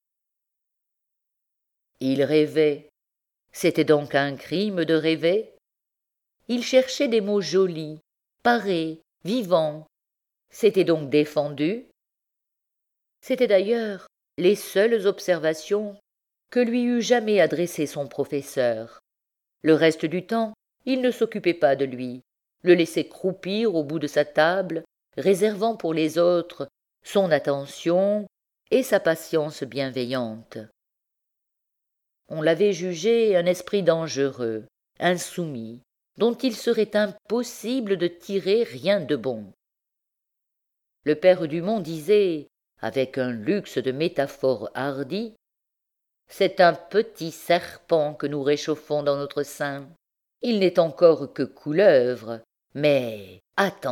Il rêvait. C'était donc un crime de rêver? Il cherchait des mots jolis, parés, vivants. C'était donc défendu? C'étaient d'ailleurs les seules observations que lui eût jamais adressées son professeur. Le reste du temps, il ne s'occupait pas de lui, le laissait croupir au bout de sa table, réservant pour les autres son attention et sa patience bienveillante. On l'avait jugé un esprit dangereux, insoumis, dont il serait impossible de tirer rien de bon. Le père Dumont disait, avec un luxe de métaphores hardies, « C'est un petit serpent que nous réchauffons dans notre sein. Il n'est encore que couleuvre, mais attendons !»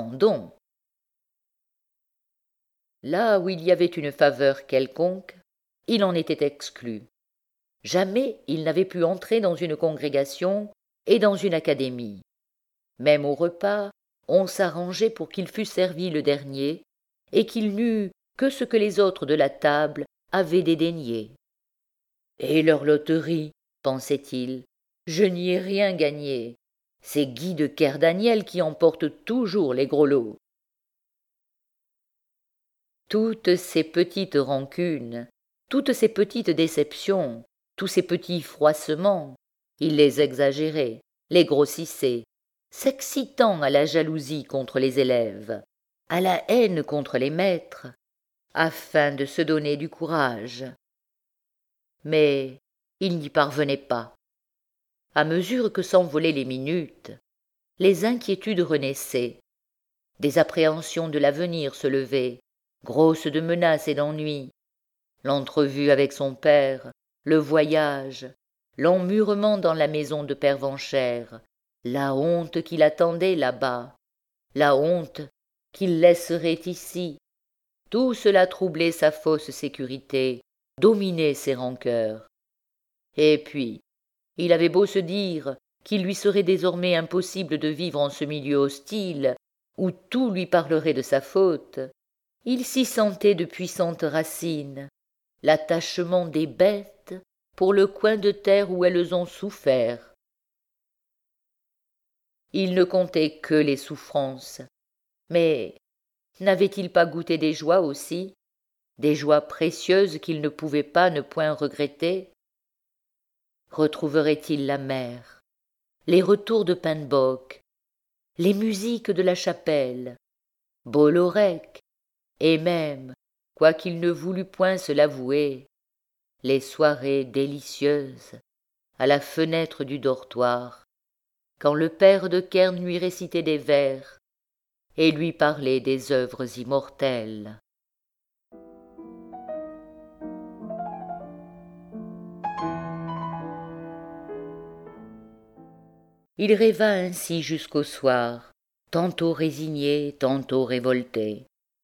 Là où il y avait une faveur quelconque, il en était exclu. Jamais il n'avait pu entrer dans une congrégation et dans une académie. Même au repas, on s'arrangeait pour qu'il fût servi le dernier, et qu'il n'eût que ce que les autres de la table avaient dédaigné. Et leur loterie, pensait-il, je n'y ai rien gagné. C'est Guy de Kerdaniel qui emporte toujours les gros lots. Toutes ces petites rancunes, toutes ces petites déceptions, tous ces petits froissements, il les exagérait, les grossissait, s'excitant à la jalousie contre les élèves, à la haine contre les maîtres, afin de se donner du courage. Mais il n'y parvenait pas. À mesure que s'envolaient les minutes, les inquiétudes renaissaient, des appréhensions de l'avenir se levaient, grosses de menaces et d'ennuis, l'entrevue avec son père, le voyage, l'emmurement dans la maison de Pervenchères, la honte qui l'attendait là-bas, la honte qu'il laisserait ici, tout cela troublait sa fausse sécurité, dominait ses rancœurs. Et puis, il avait beau se dire qu'il lui serait désormais impossible de vivre en ce milieu hostile, où tout lui parlerait de sa faute, il s'y sentait de puissantes racines, l'attachement des bêtes pour le coin de terre où elles ont souffert. Il ne comptait que les souffrances, mais n'avait-il pas goûté des joies aussi, des joies précieuses qu'il ne pouvait pas ne point regretter? Retrouverait-il la mer, les retours de Peignbock, les musiques de la chapelle, Bollorec, et même, quoiqu'il ne voulût point se l'avouer, les soirées délicieuses à la fenêtre du dortoir, quand le père de Kern lui récitait des vers et lui parlait des œuvres immortelles. Il rêva ainsi jusqu'au soir, tantôt résigné, tantôt révolté.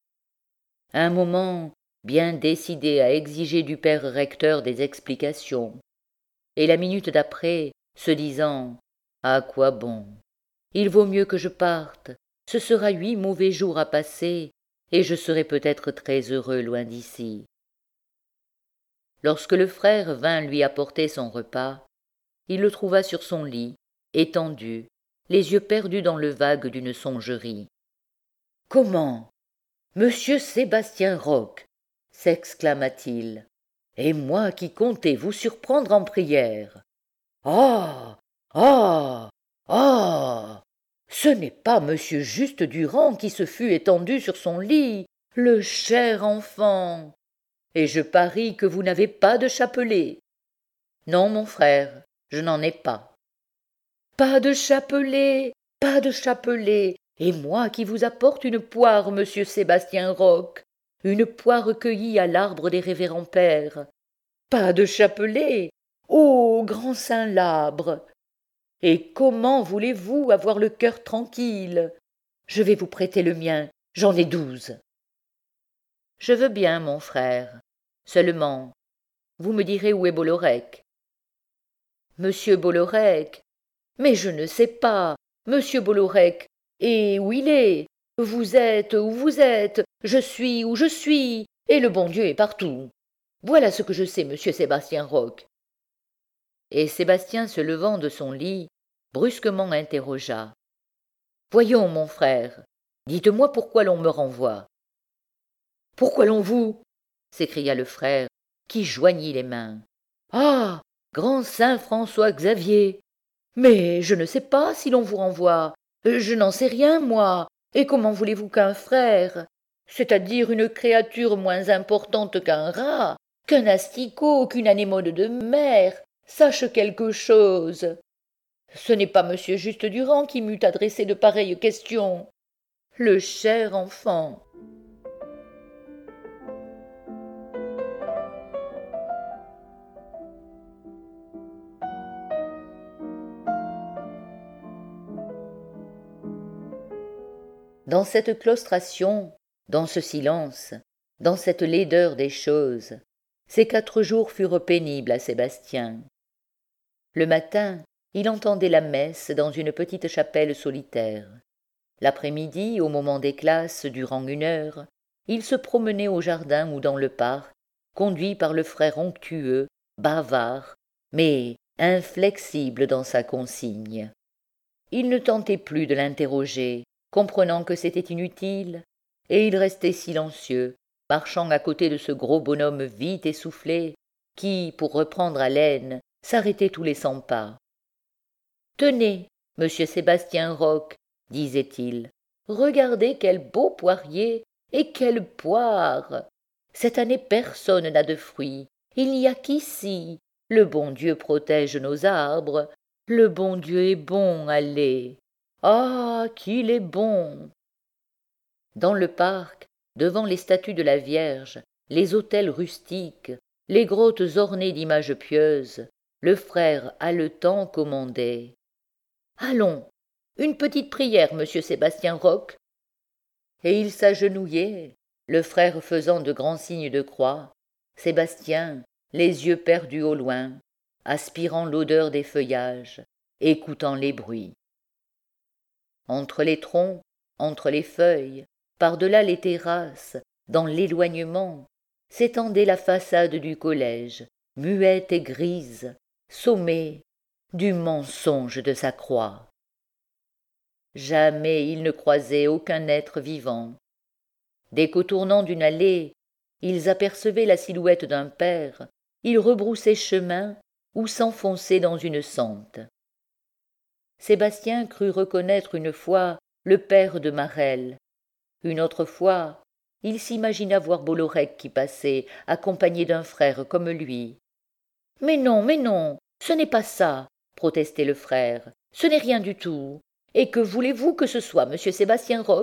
Un moment, bien décidé à exiger du père recteur des explications, et la minute d'après, se disant « À quoi bon? Il vaut mieux que je parte, ce sera huit mauvais jours à passer, et je serai peut-être très heureux loin d'ici. » Lorsque le frère vint lui apporter son repas, il le trouva sur son lit, étendu, les yeux perdus dans le vague d'une songerie. « Comment? Monsieur Sébastien Roch, s'exclama-t-il, et moi qui comptais vous surprendre en prière. Ah! Ah! Ah! Ce n'est pas monsieur Juste Durand qui se fût étendu sur son lit, le cher enfant. Et je parie que vous n'avez pas de chapelet. Non, mon frère, je n'en ai pas. Pas de chapelet, pas de chapelet, et moi qui vous apporte une poire, monsieur Sébastien Roch, une poire cueillie à l'arbre des révérends pères. Pas de chapelet, ô grand saint Labre. Et comment voulez-vous avoir le cœur tranquille? Je vais vous prêter le mien, j'en ai douze. Je veux bien, mon frère. Seulement, vous me direz où est Bollorec. Monsieur Bollorec, mais je ne sais pas, monsieur Bollorec, et où il est? Vous êtes où vous êtes, je suis où je suis, et le bon Dieu est partout. Voilà ce que je sais, monsieur Sébastien Roch. Et Sébastien, se levant de son lit, brusquement interrogea. Voyons, mon frère, dites-moi pourquoi l'on me renvoie. Pourquoi l'on vous? S'écria le frère, qui joignit les mains. Ah! Grand saint François Xavier! Mais je ne sais pas si l'on vous renvoie. Je n'en sais rien, moi. Et comment voulez-vous qu'un frère, c'est-à-dire une créature moins importante qu'un rat, qu'un asticot, qu'une anémone de mer, sache quelque chose? Ce n'est pas monsieur Juste Durand qui m'eût adressé de pareilles questions. Le cher enfant. Dans cette claustration, dans ce silence, dans cette laideur des choses, ces quatre jours furent pénibles à Sébastien. Le matin, il entendait la messe dans une petite chapelle solitaire. L'après-midi, au moment des classes, durant une heure, il se promenait au jardin ou dans le parc, conduit par le frère onctueux, bavard, mais inflexible dans sa consigne. Il ne tentait plus de l'interroger, comprenant que c'était inutile, et il restait silencieux, marchant à côté de ce gros bonhomme vite essoufflé, qui, pour reprendre haleine, s'arrêtait tous les cent pas. « Tenez, monsieur Sébastien Roch, disait-il, regardez quel beau poirier et quelle poire! Cette année personne n'a de fruits, il n'y a qu'ici. Le bon Dieu protège nos arbres, le bon Dieu est bon, allez. Ah, qu'il est bon! » Dans le parc, devant les statues de la Vierge, les autels rustiques, les grottes ornées d'images pieuses, le frère haletant commandait. « Allons, une petite prière, monsieur Sébastien Roch. » Et il s'agenouillait, le frère faisant de grands signes de croix, Sébastien, les yeux perdus au loin, aspirant l'odeur des feuillages, écoutant les bruits. Entre les troncs, entre les feuilles, par-delà les terrasses, dans l'éloignement, s'étendait la façade du collège, muette et grise, sommée du mensonge de sa croix. Jamais il ne croisait aucun être vivant. Dès qu'au tournant d'une allée, ils apercevaient la silhouette d'un père, ils rebroussaient chemin ou s'enfonçaient dans une sente. Sébastien crut reconnaître une fois le père de Marelle. Une autre fois, il s'imagina voir Bollorec qui passait, accompagné d'un frère comme lui. « Mais non, mais non, ce n'est pas ça, » protestait le frère, « ce n'est rien du tout. Et que voulez-vous que ce soit, monsieur Sébastien Roch ?»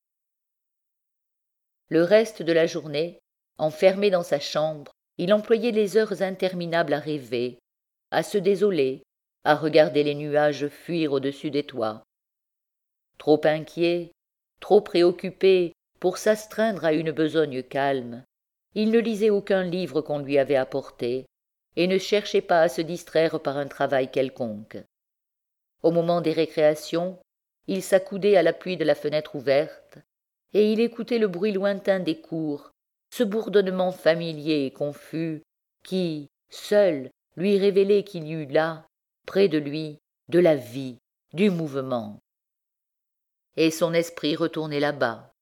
Le reste de la journée, enfermé dans sa chambre, il employait les heures interminables à rêver, à se désoler, à regarder les nuages fuir au-dessus des toits. Trop inquiet, trop préoccupé pour s'astreindre à une besogne calme, il ne lisait aucun livre qu'on lui avait apporté et ne cherchait pas à se distraire par un travail quelconque. Au moment des récréations, il s'accoudait à l'appui de la fenêtre ouverte et il écoutait le bruit lointain des cours, ce bourdonnement familier et confus qui, seul, lui révélait qu'il y eût là, près de lui, de la vie, du mouvement. Et son esprit retournait là-bas.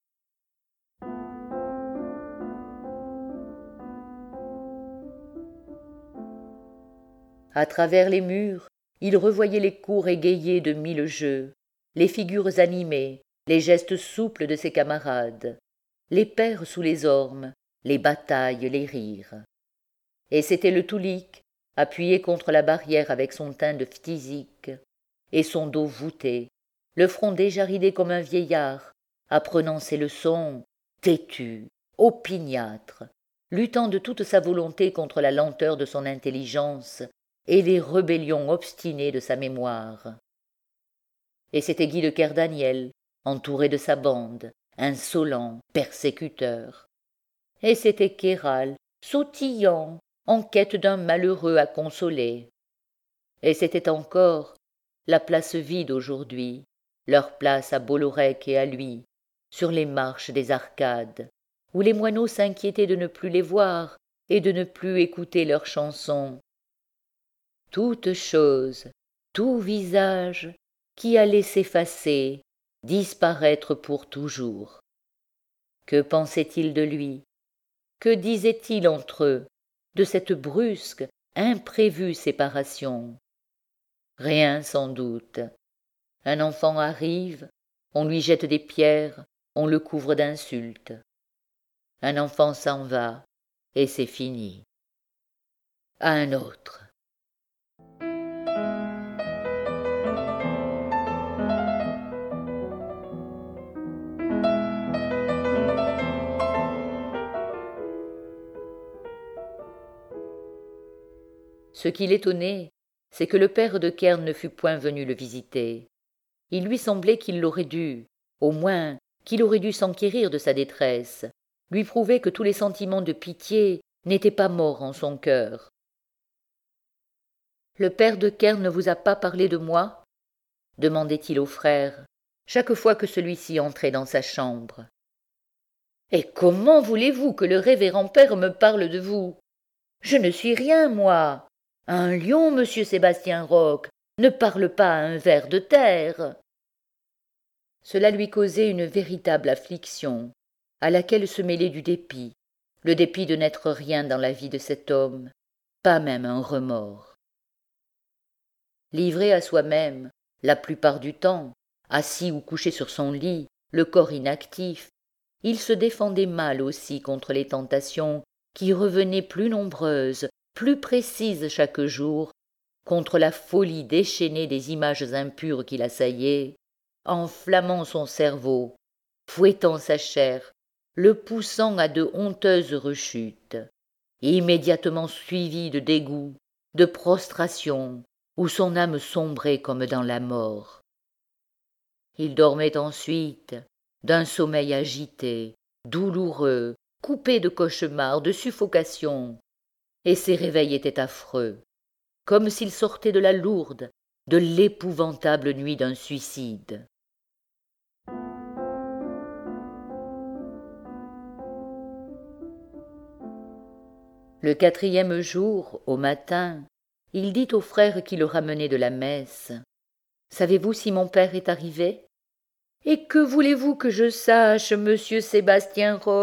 À travers les murs, il revoyait les cours égayés de mille jeux, les figures animées, les gestes souples de ses camarades, les pères sous les ormes, les batailles, les rires. Et c'était le Toulik, appuyé contre la barrière avec son teint de phthisique, et son dos voûté, le front déjà ridé comme un vieillard, apprenant ses leçons, têtu, opiniâtre, luttant de toute sa volonté contre la lenteur de son intelligence et les rébellions obstinées de sa mémoire. Et c'était Guy de Kerdaniel, entouré de sa bande, insolent, persécuteur. Et c'était Kéral, sautillant, en quête d'un malheureux à consoler. Et c'était encore la place vide aujourd'hui, leur place à Bollorec et à lui, sur les marches des arcades, où les moineaux s'inquiétaient de ne plus les voir et de ne plus écouter leurs chansons. Toute chose, tout visage qui allait s'effacer, disparaître pour toujours. Que pensait-il de lui? Que disait-il entre eux de cette brusque, imprévue séparation? Rien sans doute. Un enfant arrive, on lui jette des pierres, on le couvre d'insultes. Un enfant s'en va, et c'est fini. À un autre. Ce qui l'étonnait, c'est que le père de Kern ne fût point venu le visiter. Il lui semblait qu'il l'aurait dû, au moins qu'il aurait dû s'enquérir de sa détresse, lui prouver que tous les sentiments de pitié n'étaient pas morts en son cœur. Le père de Kern ne vous a pas parlé de moi demandait-il au frère, chaque fois que celui-ci entrait dans sa chambre. Et comment voulez-vous que le révérend père me parle de vous? Je ne suis rien, moi. Un lion, monsieur Sébastien Roch, ne parle pas à un ver de terre. Cela lui causait une véritable affliction, à laquelle se mêlait du dépit, le dépit de n'être rien dans la vie de cet homme, pas même un remords. Livré à soi-même, la plupart du temps, assis ou couché sur son lit, le corps inactif, il se défendait mal aussi contre les tentations qui revenaient plus nombreuses, plus précises chaque jour, contre la folie déchaînée des images impures qui l'assaillaient, enflammant son cerveau, fouettant sa chair, le poussant à de honteuses rechutes, immédiatement suivies de dégoût, de prostration, où son âme sombrait comme dans la mort. Il dormait ensuite, d'un sommeil agité, douloureux, coupé de cauchemars, de suffocations, et ses réveils étaient affreux, comme s'il sortait de la lourde, de l'épouvantable nuit d'un suicide. Le quatrième jour, au matin, il dit au frère qui le ramenait de la messe. « Savez-vous si mon père est arrivé ?»« Et que voulez-vous que je sache, monsieur Sébastien Roch ?»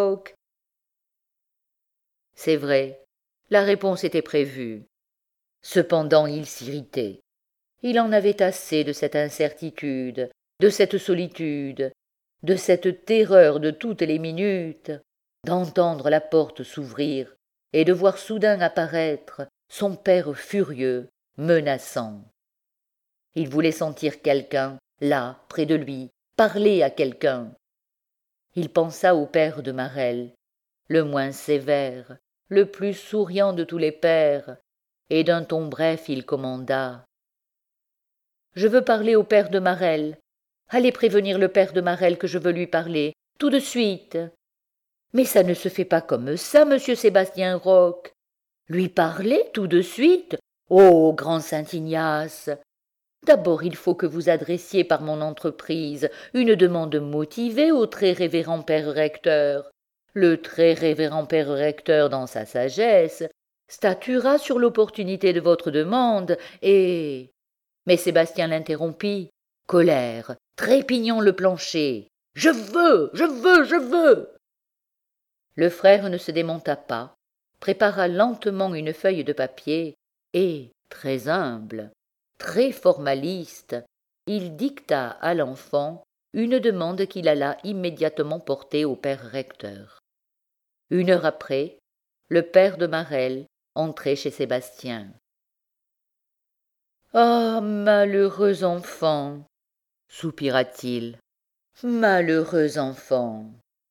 C'est vrai, la réponse était prévue. Cependant il s'irritait. Il en avait assez de cette incertitude, de cette solitude, de cette terreur de toutes les minutes, d'entendre la porte s'ouvrir et de voir soudain apparaître son père furieux, menaçant. Il voulait sentir quelqu'un, là, près de lui, parler à quelqu'un. Il pensa au père de Marelle, le moins sévère, le plus souriant de tous les pères, et d'un ton bref il commanda. « Je veux parler au père de Marelle. Allez prévenir le père de Marelle que je veux lui parler, tout de suite. » Mais ça ne se fait pas comme ça, monsieur Sébastien Roch. Lui parler tout de suite? Ô grand saint Ignace! D'abord il faut que vous adressiez par mon entreprise une demande motivée au très révérend père recteur. Le très révérend père recteur, dans sa sagesse, statuera sur l'opportunité de votre demande, et... Mais Sébastien l'interrompit, colère, trépignant le plancher. « Je veux, je veux, je veux !» Le frère ne se démonta pas, prépara lentement une feuille de papier, et, très humble, très formaliste, il dicta à l'enfant une demande qu'il alla immédiatement porter au père recteur. Une heure après, le père de Marelle entrait chez Sébastien. « Ah, malheureux enfant !» soupira-t-il. « Malheureux enfant !»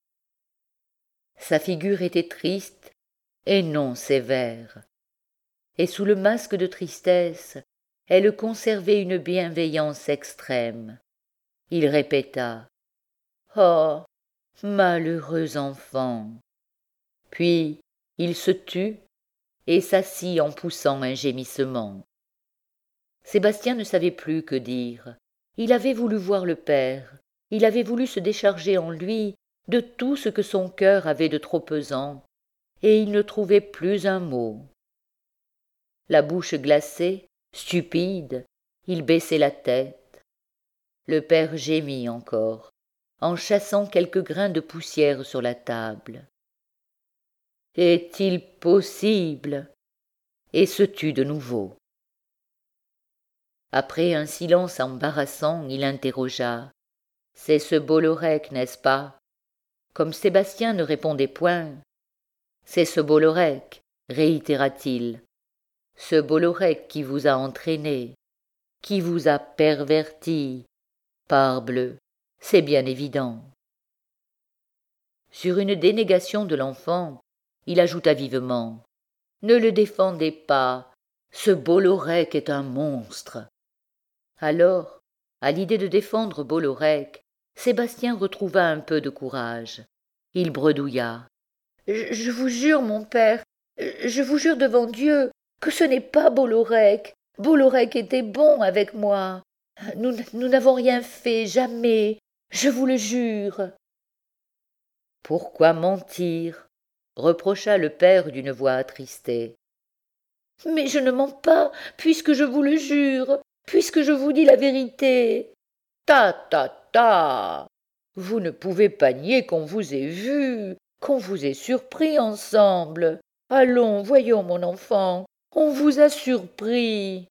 Sa figure était triste et non sévère, et sous le masque de tristesse, elle conservait une bienveillance extrême. Il répéta « Oh, malheureux enfant !» Puis il se tut et s'assit en poussant un gémissement. Sébastien ne savait plus que dire. Il avait voulu voir le père, il avait voulu se décharger en lui de tout ce que son cœur avait de trop pesant, et il ne trouvait plus un mot. La bouche glacée, stupide, il baissait la tête. Le père gémit encore, en chassant quelques grains de poussière sur la table. « Est-il possible ?» et se tut de nouveau. Après un silence embarrassant, il interrogea. « C'est ce Bollorec, n'est-ce pas ?» Comme Sébastien ne répondait point. « C'est ce Bollorec, réitéra-t-il. Ce Bollorec qui vous a entraîné, qui vous a perverti. Parbleu, c'est bien évident. » Sur une dénégation de l'enfant, il ajouta vivement. « Ne le défendez pas, ce Bollorec est un monstre. » Alors, à l'idée de défendre Bollorec, Sébastien retrouva un peu de courage. Il bredouilla. « Je vous jure, mon père, je vous jure devant Dieu, que ce n'est pas Bollorec, Boulorec était bon avec moi. Nous nous n'avons rien fait, jamais, je vous le jure. Pourquoi mentir? Reprocha le père d'une voix attristée. Mais je ne mens pas, puisque je vous le jure, puisque je vous dis la vérité. Ta ta ta. Vous ne pouvez pas nier qu'on vous ait vu, qu'on vous ait surpris ensemble. Allons, voyons, mon enfant, on vous a surpris.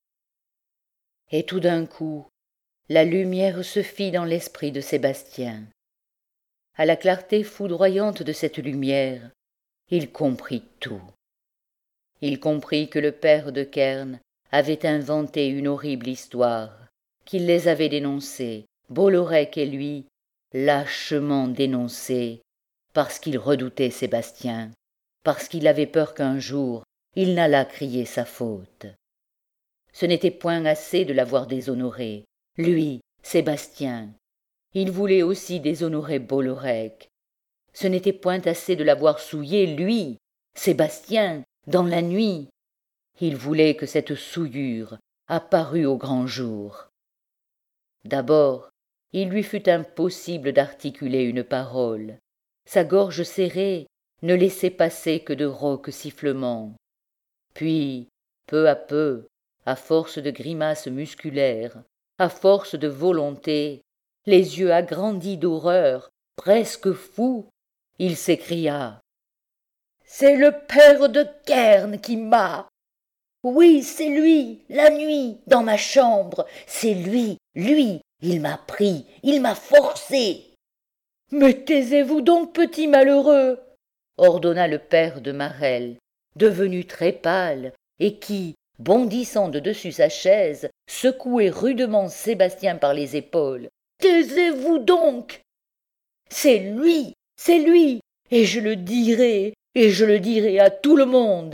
Et tout d'un coup, la lumière se fit dans l'esprit de Sébastien. À la clarté foudroyante de cette lumière, il comprit tout. Il comprit que le père de Kern avait inventé une horrible histoire, qu'il les avait dénoncés, Bollorec et lui, lâchement dénoncés, parce qu'il redoutait Sébastien, parce qu'il avait peur qu'un jour il n'allât crier sa faute. Ce n'était point assez de l'avoir déshonoré, lui, Sébastien. Il voulait aussi déshonorer Bollorec. Ce n'était point assez de l'avoir souillé, lui, Sébastien, dans la nuit. Il voulait que cette souillure apparût au grand jour. D'abord, il lui fut impossible d'articuler une parole. Sa gorge serrée ne laissait passer que de rauques sifflements. Puis, peu à peu, à force de grimaces musculaires, à force de volonté, les yeux agrandis d'horreur, presque fou, il s'écria « C'est le père de Kern qui m'a. Oui, c'est lui, la nuit, dans ma chambre, c'est lui, lui, il m'a pris, il m'a forcé. » « Mais taisez-vous donc, petit malheureux, » ordonna le père de Marelle, devenu très pâle, et qui, bondissant de dessus sa chaise, secouait rudement Sébastien par les épaules. « Taisez-vous donc. C'est lui, c'est lui, et je le dirai, et je le dirai à tout le monde. »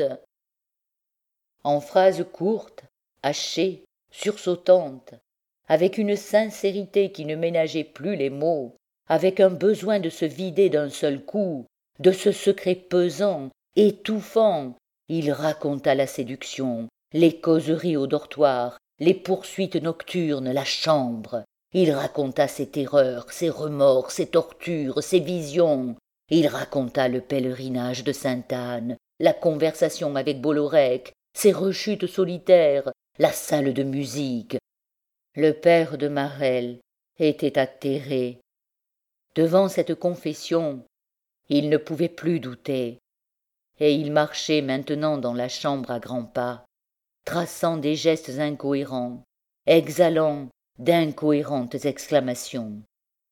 En phrases courtes, hachées, sursautantes, avec une sincérité qui ne ménageait plus les mots, avec un besoin de se vider d'un seul coup, de ce secret pesant, étouffant, il raconta la séduction, les causeries au dortoir, les poursuites nocturnes, la chambre. Il raconta ses terreurs, ses remords, ses tortures, ses visions. Il raconta le pèlerinage de Sainte-Anne, la conversation avec Bollorec, ses rechutes solitaires, la salle de musique. Le père de Marelle était atterré. Devant cette confession, il ne pouvait plus douter, et il marchait maintenant dans la chambre à grands pas, traçant des gestes incohérents, exhalant d'incohérentes exclamations.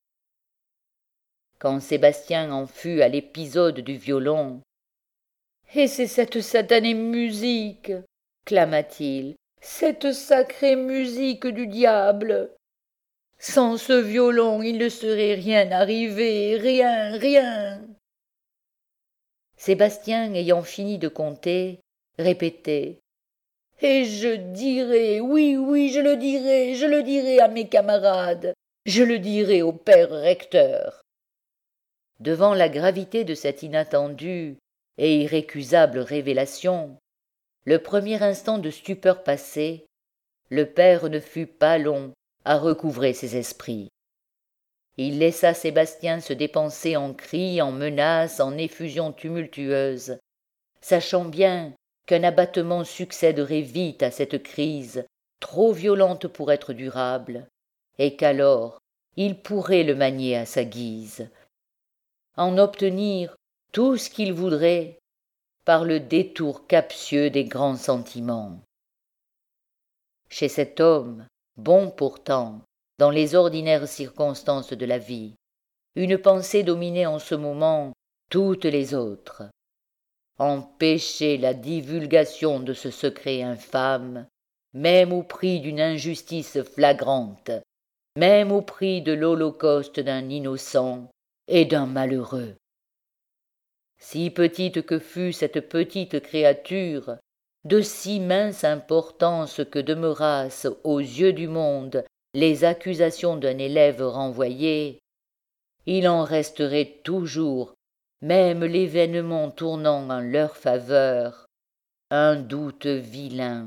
Quand Sébastien en fut à l'épisode du violon, « Et c'est cette satanée musique, clama-t-il, cette sacrée musique du diable. Sans ce violon, il ne serait rien arrivé, rien, rien. » Sébastien, ayant fini de compter, répétait « Et je dirai, oui, oui, je le dirai, je le dirai à mes camarades, je le dirai au père recteur. » Devant la gravité de cette inattendue et irrécusable révélation, le premier instant de stupeur passé, le père ne fut pas long à recouvrer ses esprits. Il laissa Sébastien se dépenser en cris, en menaces, en effusions tumultueuses, sachant bien qu'un abattement succéderait vite à cette crise, trop violente pour être durable, et qu'alors il pourrait le manier à sa guise, en obtenir tout ce qu'il voudrait par le détour captieux des grands sentiments. Chez cet homme, bon pourtant, dans les ordinaires circonstances de la vie, une pensée dominait en ce moment toutes les autres. Empêcher la divulgation de ce secret infâme, même au prix d'une injustice flagrante, même au prix de l'holocauste d'un innocent et d'un malheureux. Si petite que fût cette petite créature, de si mince importance que demeurassent aux yeux du monde les accusations d'un élève renvoyé, il en resterait toujours, même l'événement tournant en leur faveur, un doute vilain,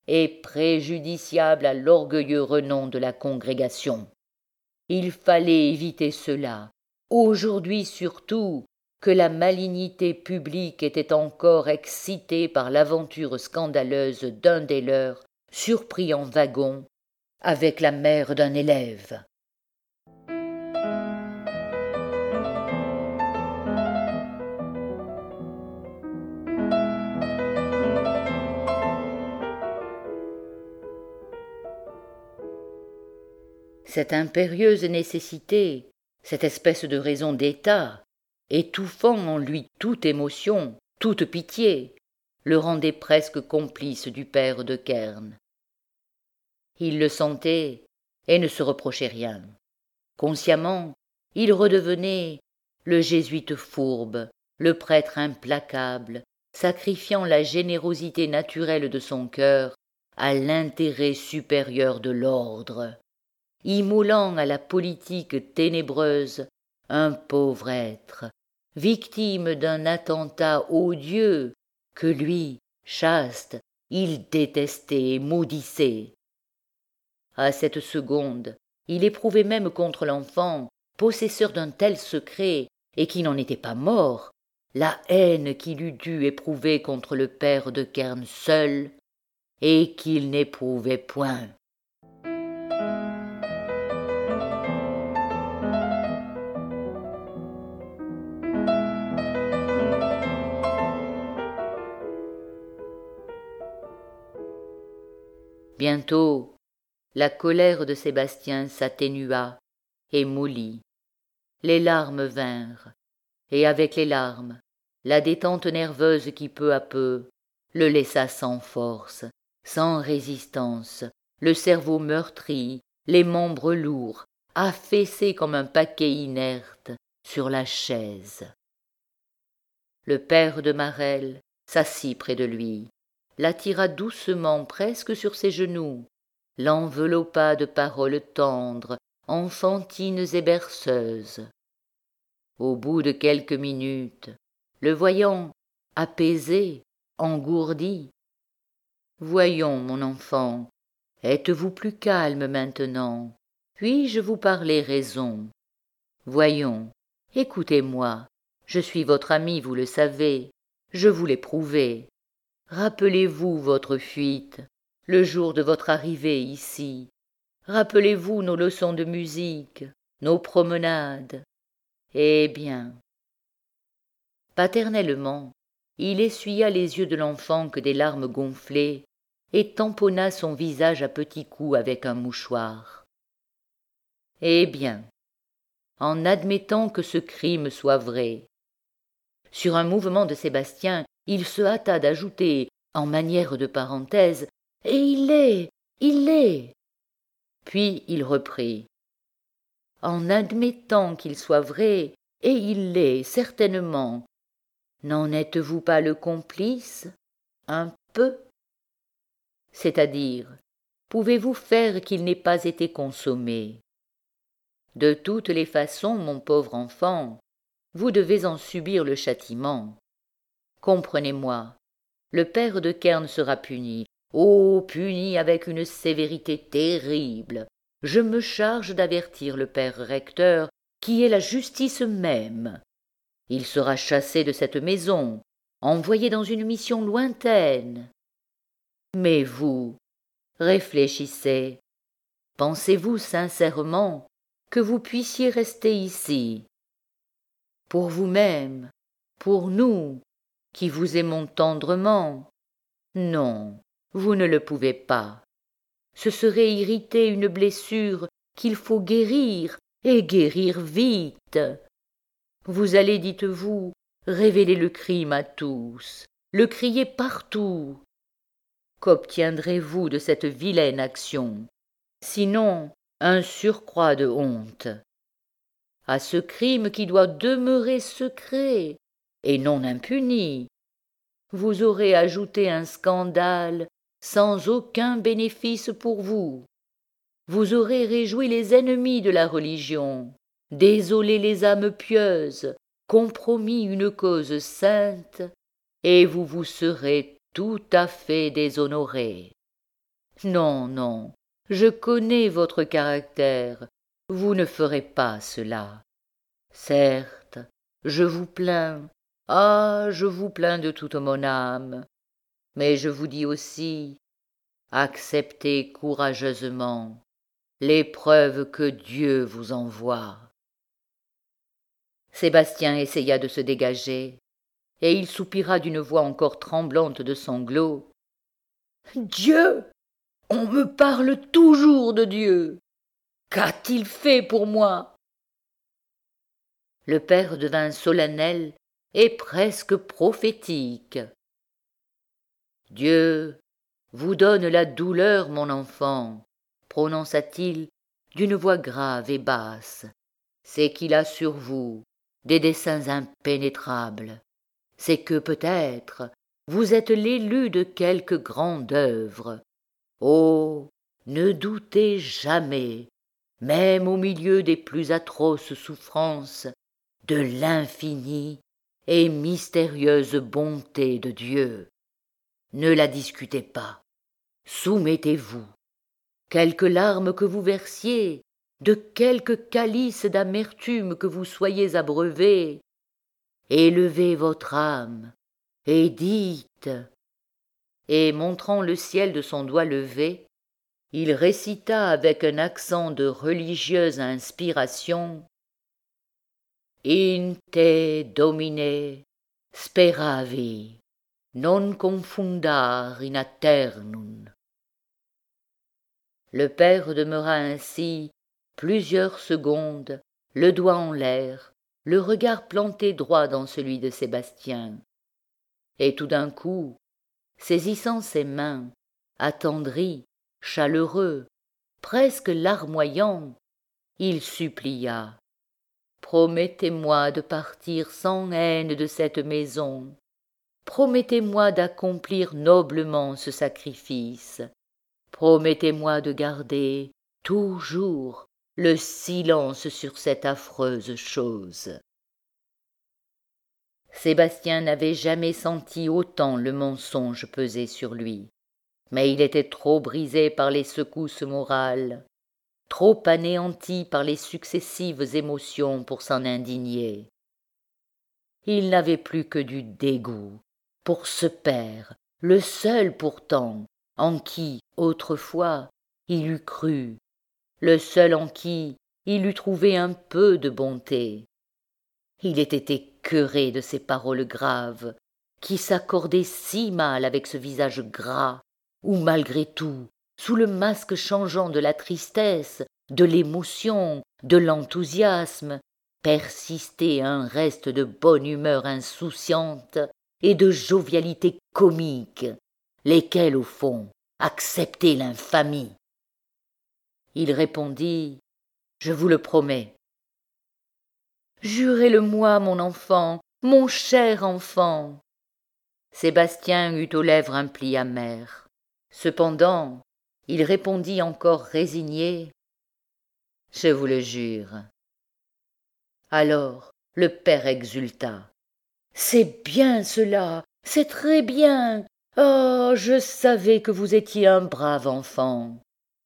et préjudiciable à l'orgueilleux renom de la congrégation. Il fallait éviter cela, aujourd'hui surtout que la malignité publique était encore excitée par l'aventure scandaleuse d'un des leurs, surpris en wagon, avec la mère d'un élève. Cette impérieuse nécessité, cette espèce de raison d'État, étouffant en lui toute émotion, toute pitié, le rendait presque complice du père de Kern. Il le sentait et ne se reprochait rien. Consciemment, il redevenait le jésuite fourbe, le prêtre implacable, sacrifiant la générosité naturelle de son cœur à l'intérêt supérieur de l'ordre, immolant à la politique ténébreuse un pauvre être, victime d'un attentat odieux que lui, chaste, il détestait et maudissait. À cette seconde, il éprouvait même contre l'enfant, possesseur d'un tel secret, et qui n'en était pas mort, la haine qu'il eût dû éprouver contre le père de Kern seul, et qu'il n'éprouvait point. Bientôt, la colère de Sébastien s'atténua et mollit. Les larmes vinrent, et avec les larmes, la détente nerveuse qui peu à peu le laissa sans force, sans résistance, le cerveau meurtri, les membres lourds, affaissés comme un paquet inerte sur la chaise. Le père de Marelle s'assit près de lui, l'attira doucement presque sur ses genoux, l'enveloppa de paroles tendres, enfantines et berceuses. Au bout de quelques minutes, le voyant apaisé, engourdi, « Voyons, mon enfant, êtes-vous plus calme maintenant? Puis-je vous parler raison? Voyons, écoutez-moi, je suis votre ami, vous le savez, je vous l'ai prouvé. Rappelez-vous votre fuite, le jour de votre arrivée ici. Rappelez-vous nos leçons de musique, nos promenades. Eh bien. » Paternellement, il essuya les yeux de l'enfant que des larmes gonflaient et tamponna son visage à petits coups avec un mouchoir. « Eh bien, en admettant que ce crime soit vrai. » Sur un mouvement de Sébastien, il se hâta d'ajouter, en manière de parenthèse, « Et il l'est, il l'est !» Puis il reprit. « En admettant qu'il soit vrai, et il l'est certainement, n'en êtes-vous pas le complice, un peu? C'est-à-dire, pouvez-vous faire qu'il n'ait pas été consommé? De toutes les façons, mon pauvre enfant, vous devez en subir le châtiment. Comprenez-moi, le père de Kern sera puni, oh, puni avec une sévérité terrible. Je me charge d'avertir le père recteur, qui est la justice même. Il sera chassé de cette maison, envoyé dans une mission lointaine. Mais vous, réfléchissez, pensez-vous sincèrement que vous puissiez rester ici? Pour vous-même, pour nous, qui vous aimons tendrement? Non, vous ne le pouvez pas. Ce serait irriter une blessure qu'il faut guérir, et guérir vite. Vous allez, dites-vous, révéler le crime à tous, le crier partout. Qu'obtiendrez-vous de cette vilaine action? Sinon, un surcroît de honte. À ce crime qui doit demeurer secret, et non impuni, vous aurez ajouté un scandale sans aucun bénéfice pour vous. Vous aurez réjoui les ennemis de la religion, désolé les âmes pieuses, compromis une cause sainte, et vous vous serez tout à fait déshonoré. Non, non, je connais votre caractère, vous ne ferez pas cela. Certes, je vous plains, ah, je vous plains de toute mon âme, mais je vous dis aussi, acceptez courageusement l'épreuve que Dieu vous envoie. Sébastien essaya de se dégager, et il soupira d'une voix encore tremblante de sanglots. Dieu! On me parle toujours de Dieu. Qu'a-t-il fait pour moi? Le père devint solennel et presque prophétique. Dieu vous donne la douleur, mon enfant, prononça-t-il d'une voix grave et basse. C'est qu'il a sur vous des desseins impénétrables. C'est que peut-être vous êtes l'élu de quelque grande œuvre. Oh, ne doutez jamais, même au milieu des plus atroces souffrances, de l'infinie et mystérieuse bonté de Dieu. Ne la discutez pas, soumettez-vous. Quelque larmes que vous versiez, de quelque calice d'amertume que vous soyez abreuvé, élevez votre âme et dites. Et montrant le ciel de son doigt levé, il récita avec un accent de religieuse inspiration In te Domine speravi, non confundar in aeternum. Le père demeura ainsi plusieurs secondes, le doigt en l'air, le regard planté droit dans celui de Sébastien. Et tout d'un coup, saisissant ses mains, attendri, chaleureux, presque larmoyant, il supplia. Promettez-moi de partir sans haine de cette maison. Promettez-moi d'accomplir noblement ce sacrifice. Promettez-moi de garder toujours le silence sur cette affreuse chose. Sébastien n'avait jamais senti autant le mensonge peser sur lui, mais il était trop brisé par les secousses morales, trop anéanti par les successives émotions pour s'en indigner. Il n'avait plus que du dégoût pour ce père, le seul pourtant en qui, autrefois, il eût cru, le seul en qui il eût trouvé un peu de bonté. Il était écœuré de ces paroles graves, qui s'accordaient si mal avec ce visage gras, où malgré tout, sous le masque changeant de la tristesse, de l'émotion, de l'enthousiasme, persistait un reste de bonne humeur insouciante et de jovialité comique, lesquels, au fond, acceptaient l'infamie. Il répondit « Je vous le promets. » Jurez-le-moi, mon enfant, mon cher enfant. Sébastien eut aux lèvres un pli amer. Cependant, il répondit encore résigné « Je vous le jure. » Alors le père exulta. « C'est bien cela, c'est très bien. Oh, je savais que vous étiez un brave enfant. »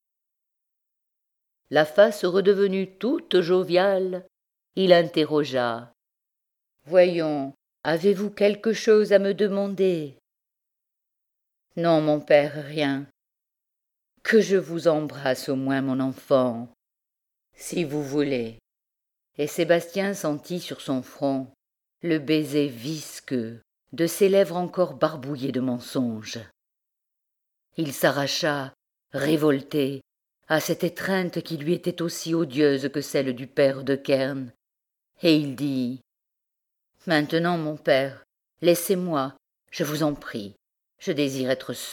La face redevenue toute joviale, il interrogea. « Voyons, avez-vous quelque chose à me demander ?»« Non, mon père, rien. Que je vous embrasse au moins, mon enfant, si vous voulez. » Et Sébastien sentit sur son front le baiser visqueux de ses lèvres encore barbouillées de mensonges. Il s'arracha, révolté, à cette étreinte qui lui était aussi odieuse que celle du père de Kern, et il dit « Maintenant, mon père, laissez-moi, je vous en prie, je désire être seul. »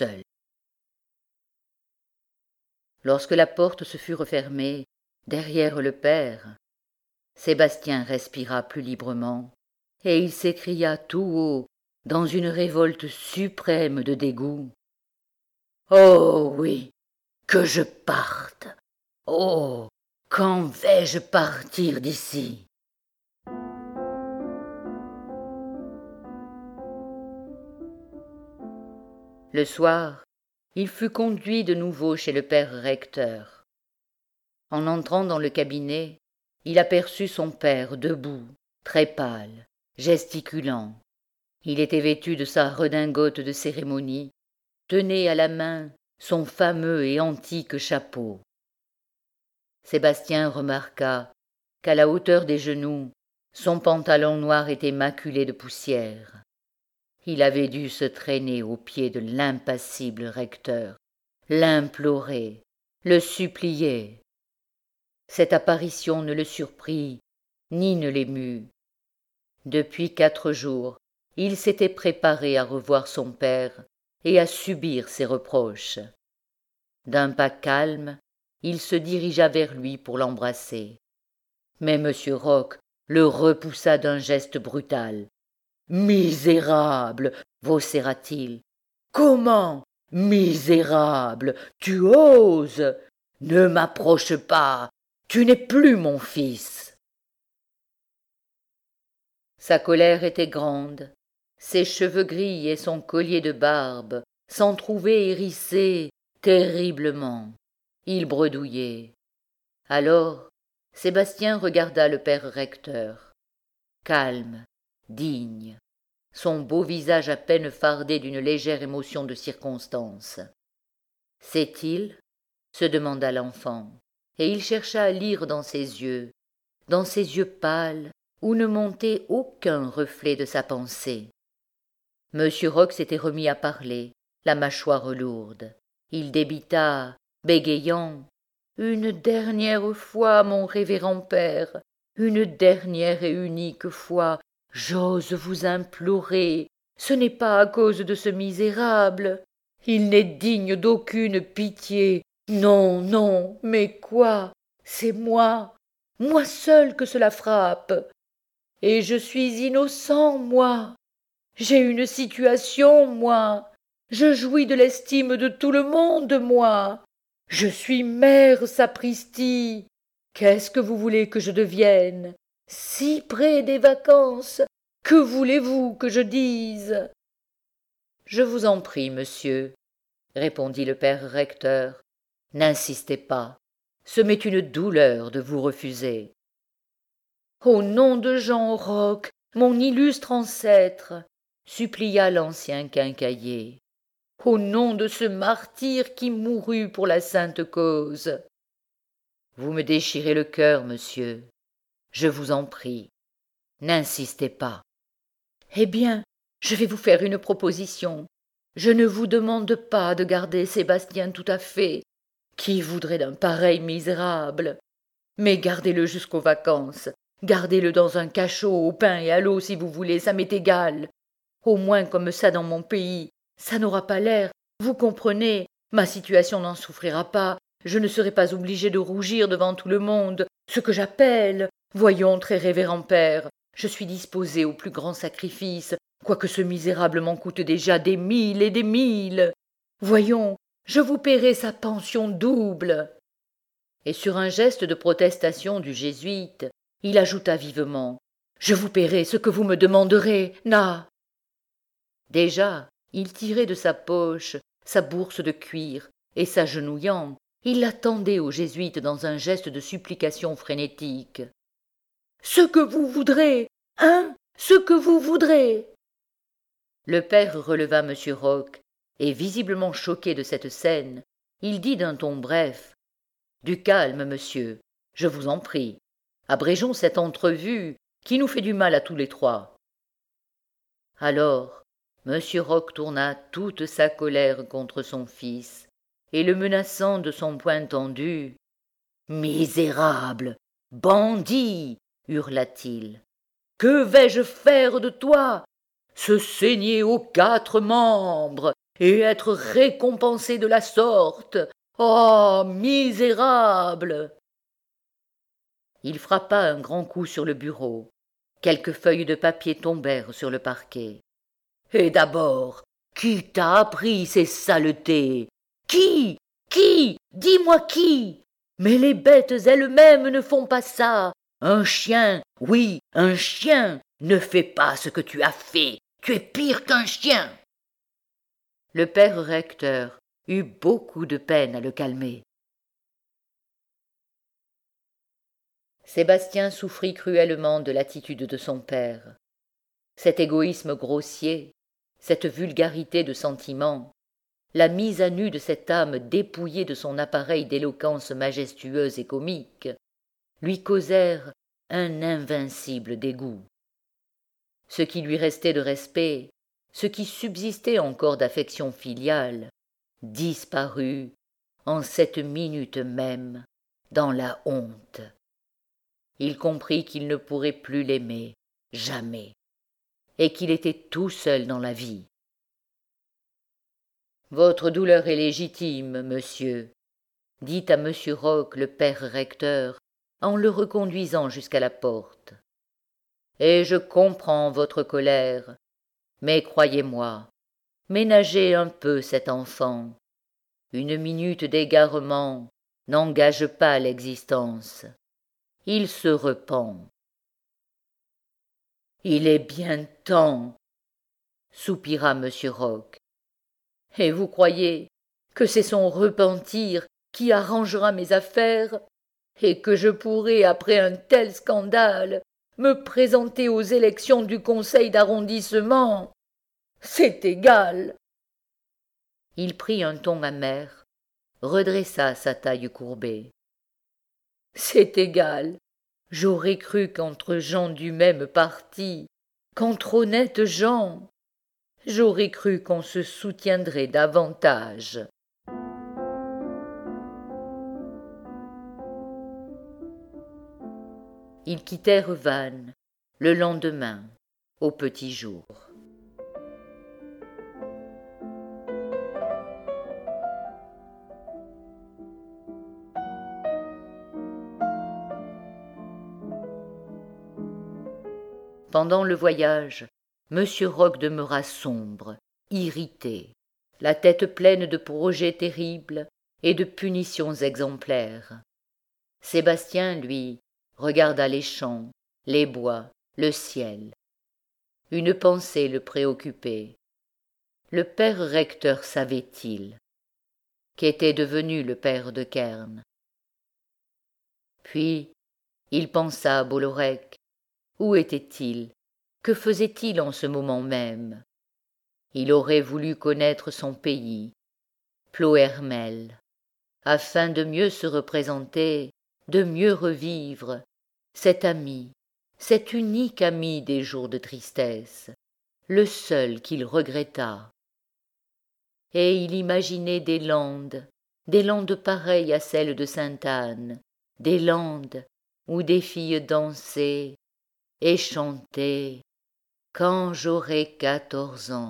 Lorsque la porte se fut refermée derrière le père, Sébastien respira plus librement, et il s'écria tout haut, dans une révolte suprême de dégoût. « Oh oui, que je parte! Oh, quand vais-je partir d'ici ?» Le soir, il fut conduit de nouveau chez le père recteur. En entrant dans le cabinet, il aperçut son père debout, très pâle, gesticulant. Il était vêtu de sa redingote de cérémonie, tenait à la main son fameux et antique chapeau. Sébastien remarqua qu'à la hauteur des genoux, son pantalon noir était maculé de poussière. Il avait dû se traîner aux pieds de l'impassible recteur, l'implorer, le supplier. Cette apparition ne le surprit, ni ne l'émut. Depuis quatre jours, il s'était préparé à revoir son père et à subir ses reproches. D'un pas calme, il se dirigea vers lui pour l'embrasser. Mais M. Roch le repoussa d'un geste brutal. « Misérable !» vocéra-t-il. « Comment, misérable, tu oses ? Ne m'approche pas, tu n'es plus mon fils !» Sa colère était grande. Ses cheveux gris et son collier de barbe s'en trouvaient hérissés terriblement. Il bredouillait. Alors, Sébastien regarda le père recteur. Calme, digne, son beau visage à peine fardé d'une légère émotion de circonstance. « Sait-il » se demanda l'enfant, et il chercha à lire dans ses yeux, dans ses yeux pâles, où ne montait aucun reflet de sa pensée. Monsieur Roch s'était remis à parler, la mâchoire lourde. Il débita, bégayant, « Une dernière fois, mon révérend père, une dernière et unique fois, j'ose vous implorer, ce n'est pas à cause de ce misérable. Il n'est digne d'aucune pitié. Non, non, mais quoi? C'est moi, moi seul que cela frappe. Et je suis innocent, moi. J'ai une situation, moi. Je jouis de l'estime de tout le monde, moi. Je suis mère, sapristi. Qu'est-ce que vous voulez que je devienne? Si près des vacances, que voulez-vous que je dise? Je vous en prie, monsieur, répondit le père recteur. N'insistez pas. Ce m'est une douleur de vous refuser. Au nom de Jean Roch, mon illustre ancêtre, supplia l'ancien quincaillier, au nom de ce martyr qui mourut pour la sainte cause. Vous me déchirez le cœur, monsieur. Je vous en prie. N'insistez pas. Eh bien, je vais vous faire une proposition. Je ne vous demande pas de garder Sébastien tout à fait. Qui voudrait d'un pareil misérable? Mais gardez-le jusqu'aux vacances. Gardez-le dans un cachot, au pain et à l'eau si vous voulez, ça m'est égal. Au moins comme ça dans mon pays, ça n'aura pas l'air, vous comprenez, ma situation n'en souffrira pas, je ne serai pas obligé de rougir devant tout le monde, ce que j'appelle, voyons, très révérend père, je suis disposé au plus grand sacrifice, quoique ce misérable m'en coûte déjà des mille et des mille. Voyons, je vous paierai sa pension double. Et sur un geste de protestation du jésuite, il ajouta vivement, je vous paierai ce que vous me demanderez, na. Déjà, il tirait de sa poche sa bourse de cuir, et s'agenouillant, il la tendait au jésuite dans un geste de supplication frénétique. « Ce que vous voudrez, hein, ce que vous voudrez !» Le père releva M. Roch, et visiblement choqué de cette scène, il dit d'un ton bref, « Du calme, monsieur, je vous en prie. Abrégeons cette entrevue qui nous fait du mal à tous les trois. » Alors, M. Roch tourna toute sa colère contre son fils, et le menaçant de son poing tendu, « Misérable, bandit !» hurla-t-il. « Que vais-je faire de toi? Se saigner aux quatre membres et être récompensé de la sorte? Oh, misérable !» Il frappa un grand coup sur le bureau. Quelques feuilles de papier tombèrent sur le parquet. « Et d'abord, qui t'a appris ces saletés? Qui? Qui? Dis-moi qui? Mais les bêtes elles-mêmes ne font pas ça. Un chien, oui, un chien, ne fait pas ce que tu as fait. Tu es pire qu'un chien. » Le père recteur eut beaucoup de peine à le calmer. Sébastien souffrit cruellement de l'attitude de son père. Cet égoïsme grossier, cette vulgarité de sentiment, la mise à nu de cette âme dépouillée de son appareil d'éloquence majestueuse et comique, lui causèrent un invincible dégoût. Ce qui lui restait de respect, ce qui subsistait encore d'affection filiale, disparut en cette minute même dans la honte. Il comprit qu'il ne pourrait plus l'aimer, jamais, et qu'il était tout seul dans la vie. « Votre douleur est légitime, monsieur, » dit à monsieur Roch le père recteur, en le reconduisant jusqu'à la porte. « Et je comprends votre colère, mais croyez-moi, ménagez un peu cet enfant. Une minute d'égarement n'engage pas l'existence. Il se repent. »« Il est bien temps, » soupira monsieur Roch. « Et vous croyez que c'est son repentir qui arrangera mes affaires, et que je pourrai, après un tel scandale, me présenter aux élections du conseil d'arrondissement? C'est égal. » Il prit un ton amer, redressa sa taille courbée. « C'est égal. J'aurais cru qu'entre gens du même parti, qu'entre honnêtes gens, j'aurais cru qu'on se soutiendrait davantage. » Ils quittèrent Vannes le lendemain, au petit jour. Pendant le voyage, monsieur Roch demeura sombre, irrité, la tête pleine de projets terribles et de punitions exemplaires. Sébastien, lui, regarda les champs, les bois, le ciel. Une pensée le préoccupait. Le père recteur savait-il? Qu'était devenu le père de Kern? Puis, il pensa à Bollorec. Où était-il? Que faisait-il en ce moment même? Il aurait voulu connaître son pays, Plohermel, afin de mieux se représenter, de mieux revivre cet ami, cet unique ami des jours de tristesse, le seul qu'il regrettât. Et il imaginait des landes, des landes pareilles à celles de Sainte-Anne, des landes où des filles dansaient et chantaient « Quand j'aurai quatorze ans ».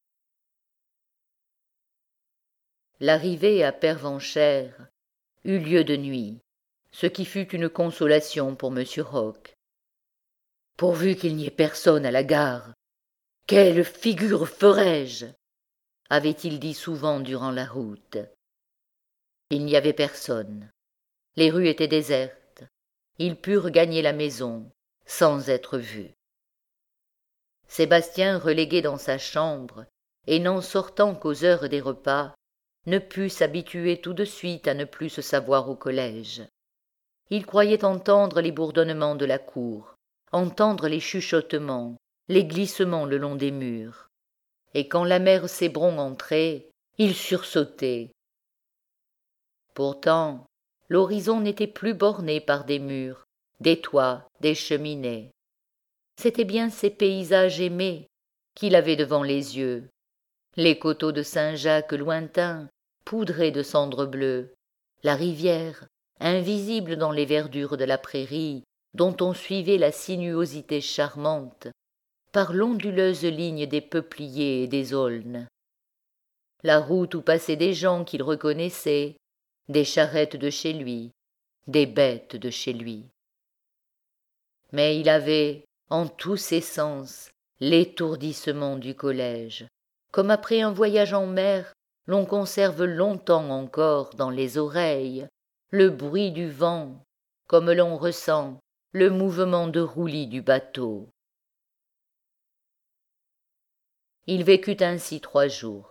L'arrivée à Pervenchères eut lieu de nuit, ce qui fut une consolation pour monsieur Roch. « Pourvu qu'il n'y ait personne à la gare, quelle figure ferais-je » avait-il dit souvent durant la route. Il n'y avait personne. Les rues étaient désertes. Ils purent gagner la maison sans être vus. Sébastien, relégué dans sa chambre, et n'en sortant qu'aux heures des repas, ne put s'habituer tout de suite à ne plus se savoir au collège. Il croyait entendre les bourdonnements de la cour, entendre les chuchotements, les glissements le long des murs. Et quand la mère Cébron entrait, il sursautait. Pourtant, l'horizon n'était plus borné par des murs, des toits, des cheminées. C'étaient bien ces paysages aimés qu'il avait devant les yeux, les coteaux de Saint-Jacques lointains, poudrés de cendres bleues, la rivière, invisible dans les verdures de la prairie, dont on suivait la sinuosité charmante, par l'onduleuse ligne des peupliers et des aulnes. La route où passaient des gens qu'il reconnaissait, des charrettes de chez lui, des bêtes de chez lui. Mais il avait, en tous ses sens, l'étourdissement du collège, comme après un voyage en mer, l'on conserve longtemps encore dans les oreilles le bruit du vent, comme l'on ressent le mouvement de roulis du bateau. Il vécut ainsi trois jours,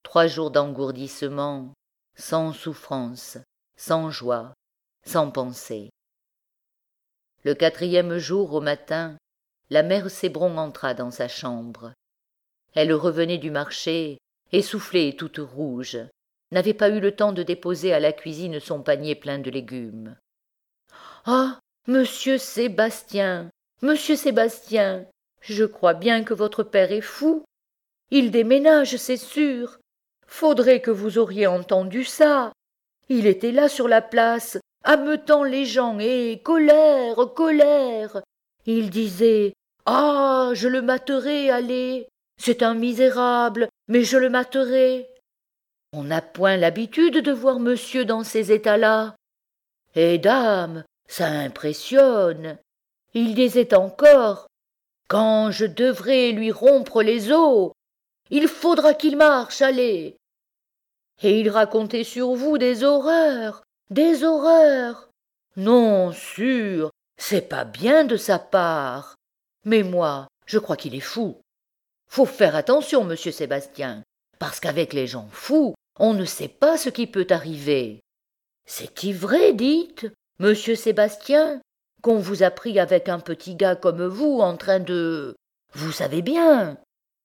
Trois jours d'engourdissement, sans souffrance, sans joie, sans pensée. Le quatrième jour, au matin, la mère Cébron entra dans sa chambre. Elle revenait du marché, essoufflée et toute rouge, n'avait pas eu le temps de déposer à la cuisine son panier plein de légumes. « Ah, monsieur Sébastien, monsieur Sébastien, je crois bien que votre père est fou. Il déménage, c'est sûr. Faudrait que vous auriez entendu ça. Il était là sur la place, ameutant les gens, et colère, colère. Il disait « Ah, je le materai, allez. C'est un misérable, mais je le materai. » On n'a point l'habitude de voir monsieur dans ces états-là. Et dame, ça impressionne. Il disait encore « Quand je devrai lui rompre les os, il faudra qu'il marche, allez. » Et il racontait sur vous des horreurs, des horreurs. Non, sûr, c'est pas bien de sa part. Mais moi, je crois qu'il est fou. Faut faire attention, monsieur Sébastien, parce qu'avec les gens fous, on ne sait pas ce qui peut arriver. C'est-y vrai, dites, monsieur Sébastien, qu'on vous a pris avec un petit gars comme vous en train de... Vous savez bien.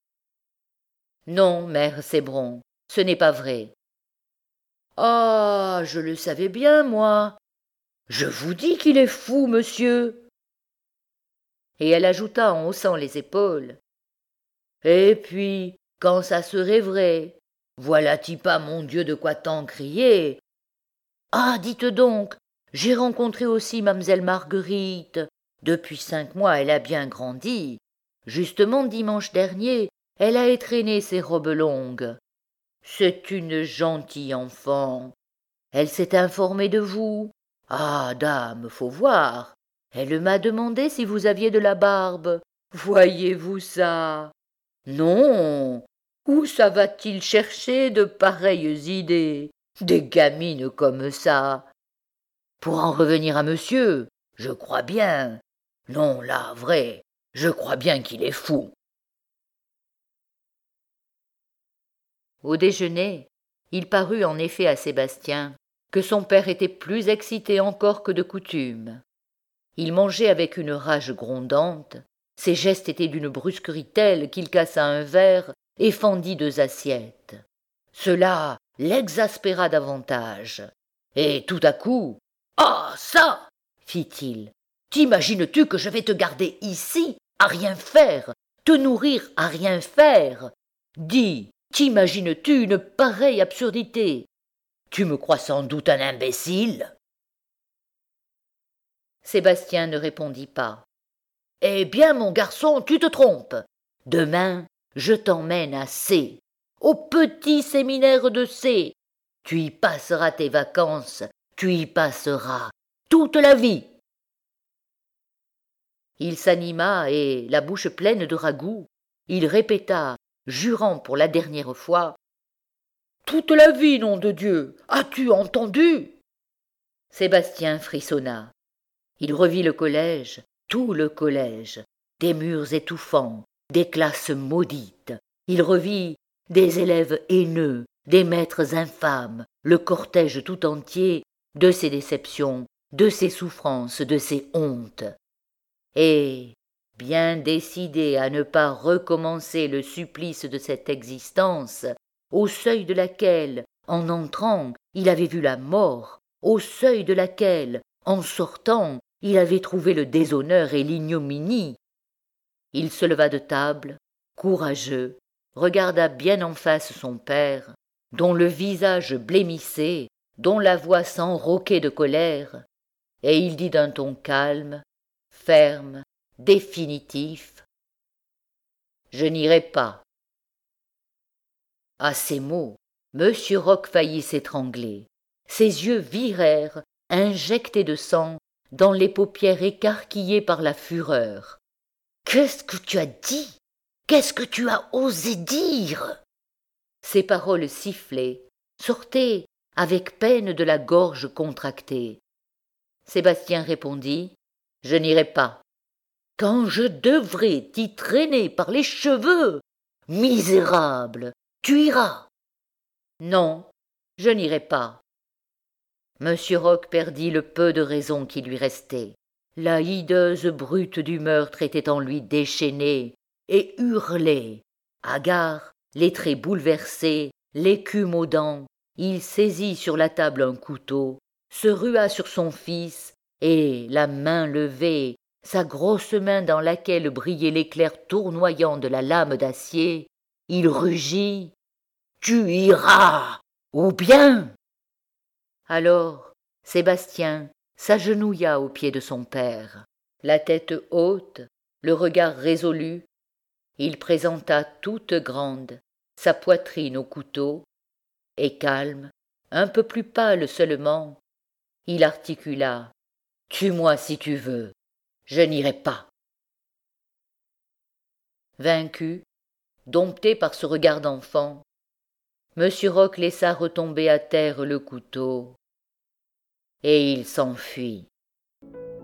Non, mère Cébron, ce n'est pas vrai. Ah, je le savais bien, moi. Je vous dis qu'il est fou, monsieur. Et elle ajouta en haussant les épaules. Et puis, quand ça serait vrai, voilà-t-il pas, mon Dieu, de quoi tant crier. Ah, dites donc, j'ai rencontré aussi mamselle Marguerite. Depuis cinq mois, elle a bien grandi. Justement, dimanche dernier, elle a étraîné ses robes longues. C'est une gentille enfant. Elle s'est informée de vous. Ah, dame, faut voir. Elle m'a demandé si vous aviez de la barbe. Voyez-vous ça? Non. Où ça va-t-il chercher de pareilles idées? Des gamines comme ça. Pour en revenir à monsieur, je crois bien. Non, là, vrai, je crois bien qu'il est fou. Au déjeuner, il parut en effet à Sébastien que son père était plus excité encore que de coutume. Il mangeait avec une rage grondante, ses gestes étaient d'une brusquerie telle qu'il cassa un verre et fendit deux assiettes. Cela l'exaspéra davantage, et tout à coup « Ah, ça !» fit-il. « T'imagines-tu que je vais te garder ici, à rien faire, te nourrir à rien faire? Dis, t'imagines-tu une pareille absurdité? Tu me crois sans doute un imbécile ?» Sébastien ne répondit pas. « Eh bien, mon garçon, tu te trompes. Demain, je t'emmène à C, au petit séminaire de C. Tu y passeras tes vacances, tu y passeras toute la vie. » Il s'anima et, la bouche pleine de ragoût, il répéta, jurant pour la dernière fois, « Toute la vie, nom de Dieu, as-tu entendu ?» Sébastien frissonna. Il revit le collège, tout le collège, des murs étouffants, des classes maudites. Il revit des élèves haineux, des maîtres infâmes, le cortège tout entier de ses déceptions, de ses souffrances, de ses hontes. Et, bien décidé à ne pas recommencer le supplice de cette existence, au seuil de laquelle, en entrant, il avait vu la mort, au seuil de laquelle, en sortant, il avait trouvé le déshonneur et l'ignominie, il se leva de table, courageux, regarda bien en face son père, dont le visage blêmissait, dont la voix s'enrauquait de colère, et il dit d'un ton calme, ferme, définitif, « Je n'irai pas. » À ces mots, Monsieur Roch faillit s'étrangler. Ses yeux virèrent, injectés de sang, dans les paupières écarquillées par la fureur. « Qu'est-ce que tu as dit? Qu'est-ce que tu as osé dire ?» Ces paroles sifflées sortaient avec peine de la gorge contractée. Sébastien répondit « Je n'irai pas. »« Quand je devrais t'y traîner par les cheveux, misérable, tu iras. » Non, je n'irai pas. Monsieur Roch perdit le peu de raison qui lui restait. La hideuse brute du meurtre était en lui déchaînée et hurlait. Hagard, les traits bouleversés, l'écume aux dents, il saisit sur la table un couteau, se rua sur son fils, et, la main levée, sa grosse main dans laquelle brillait l'éclair tournoyant de la lame d'acier, il rugit. « Tu iras, ou bien !» Alors, Sébastien s'agenouilla aux pieds de son père. La tête haute, le regard résolu, il présenta toute grande sa poitrine au couteau, et calme, un peu plus pâle seulement, il articula « Tue-moi si tu veux, je n'irai pas. » Vaincu, dompté par ce regard d'enfant, Monsieur Roch laissa retomber à terre le couteau, et il s'enfuit.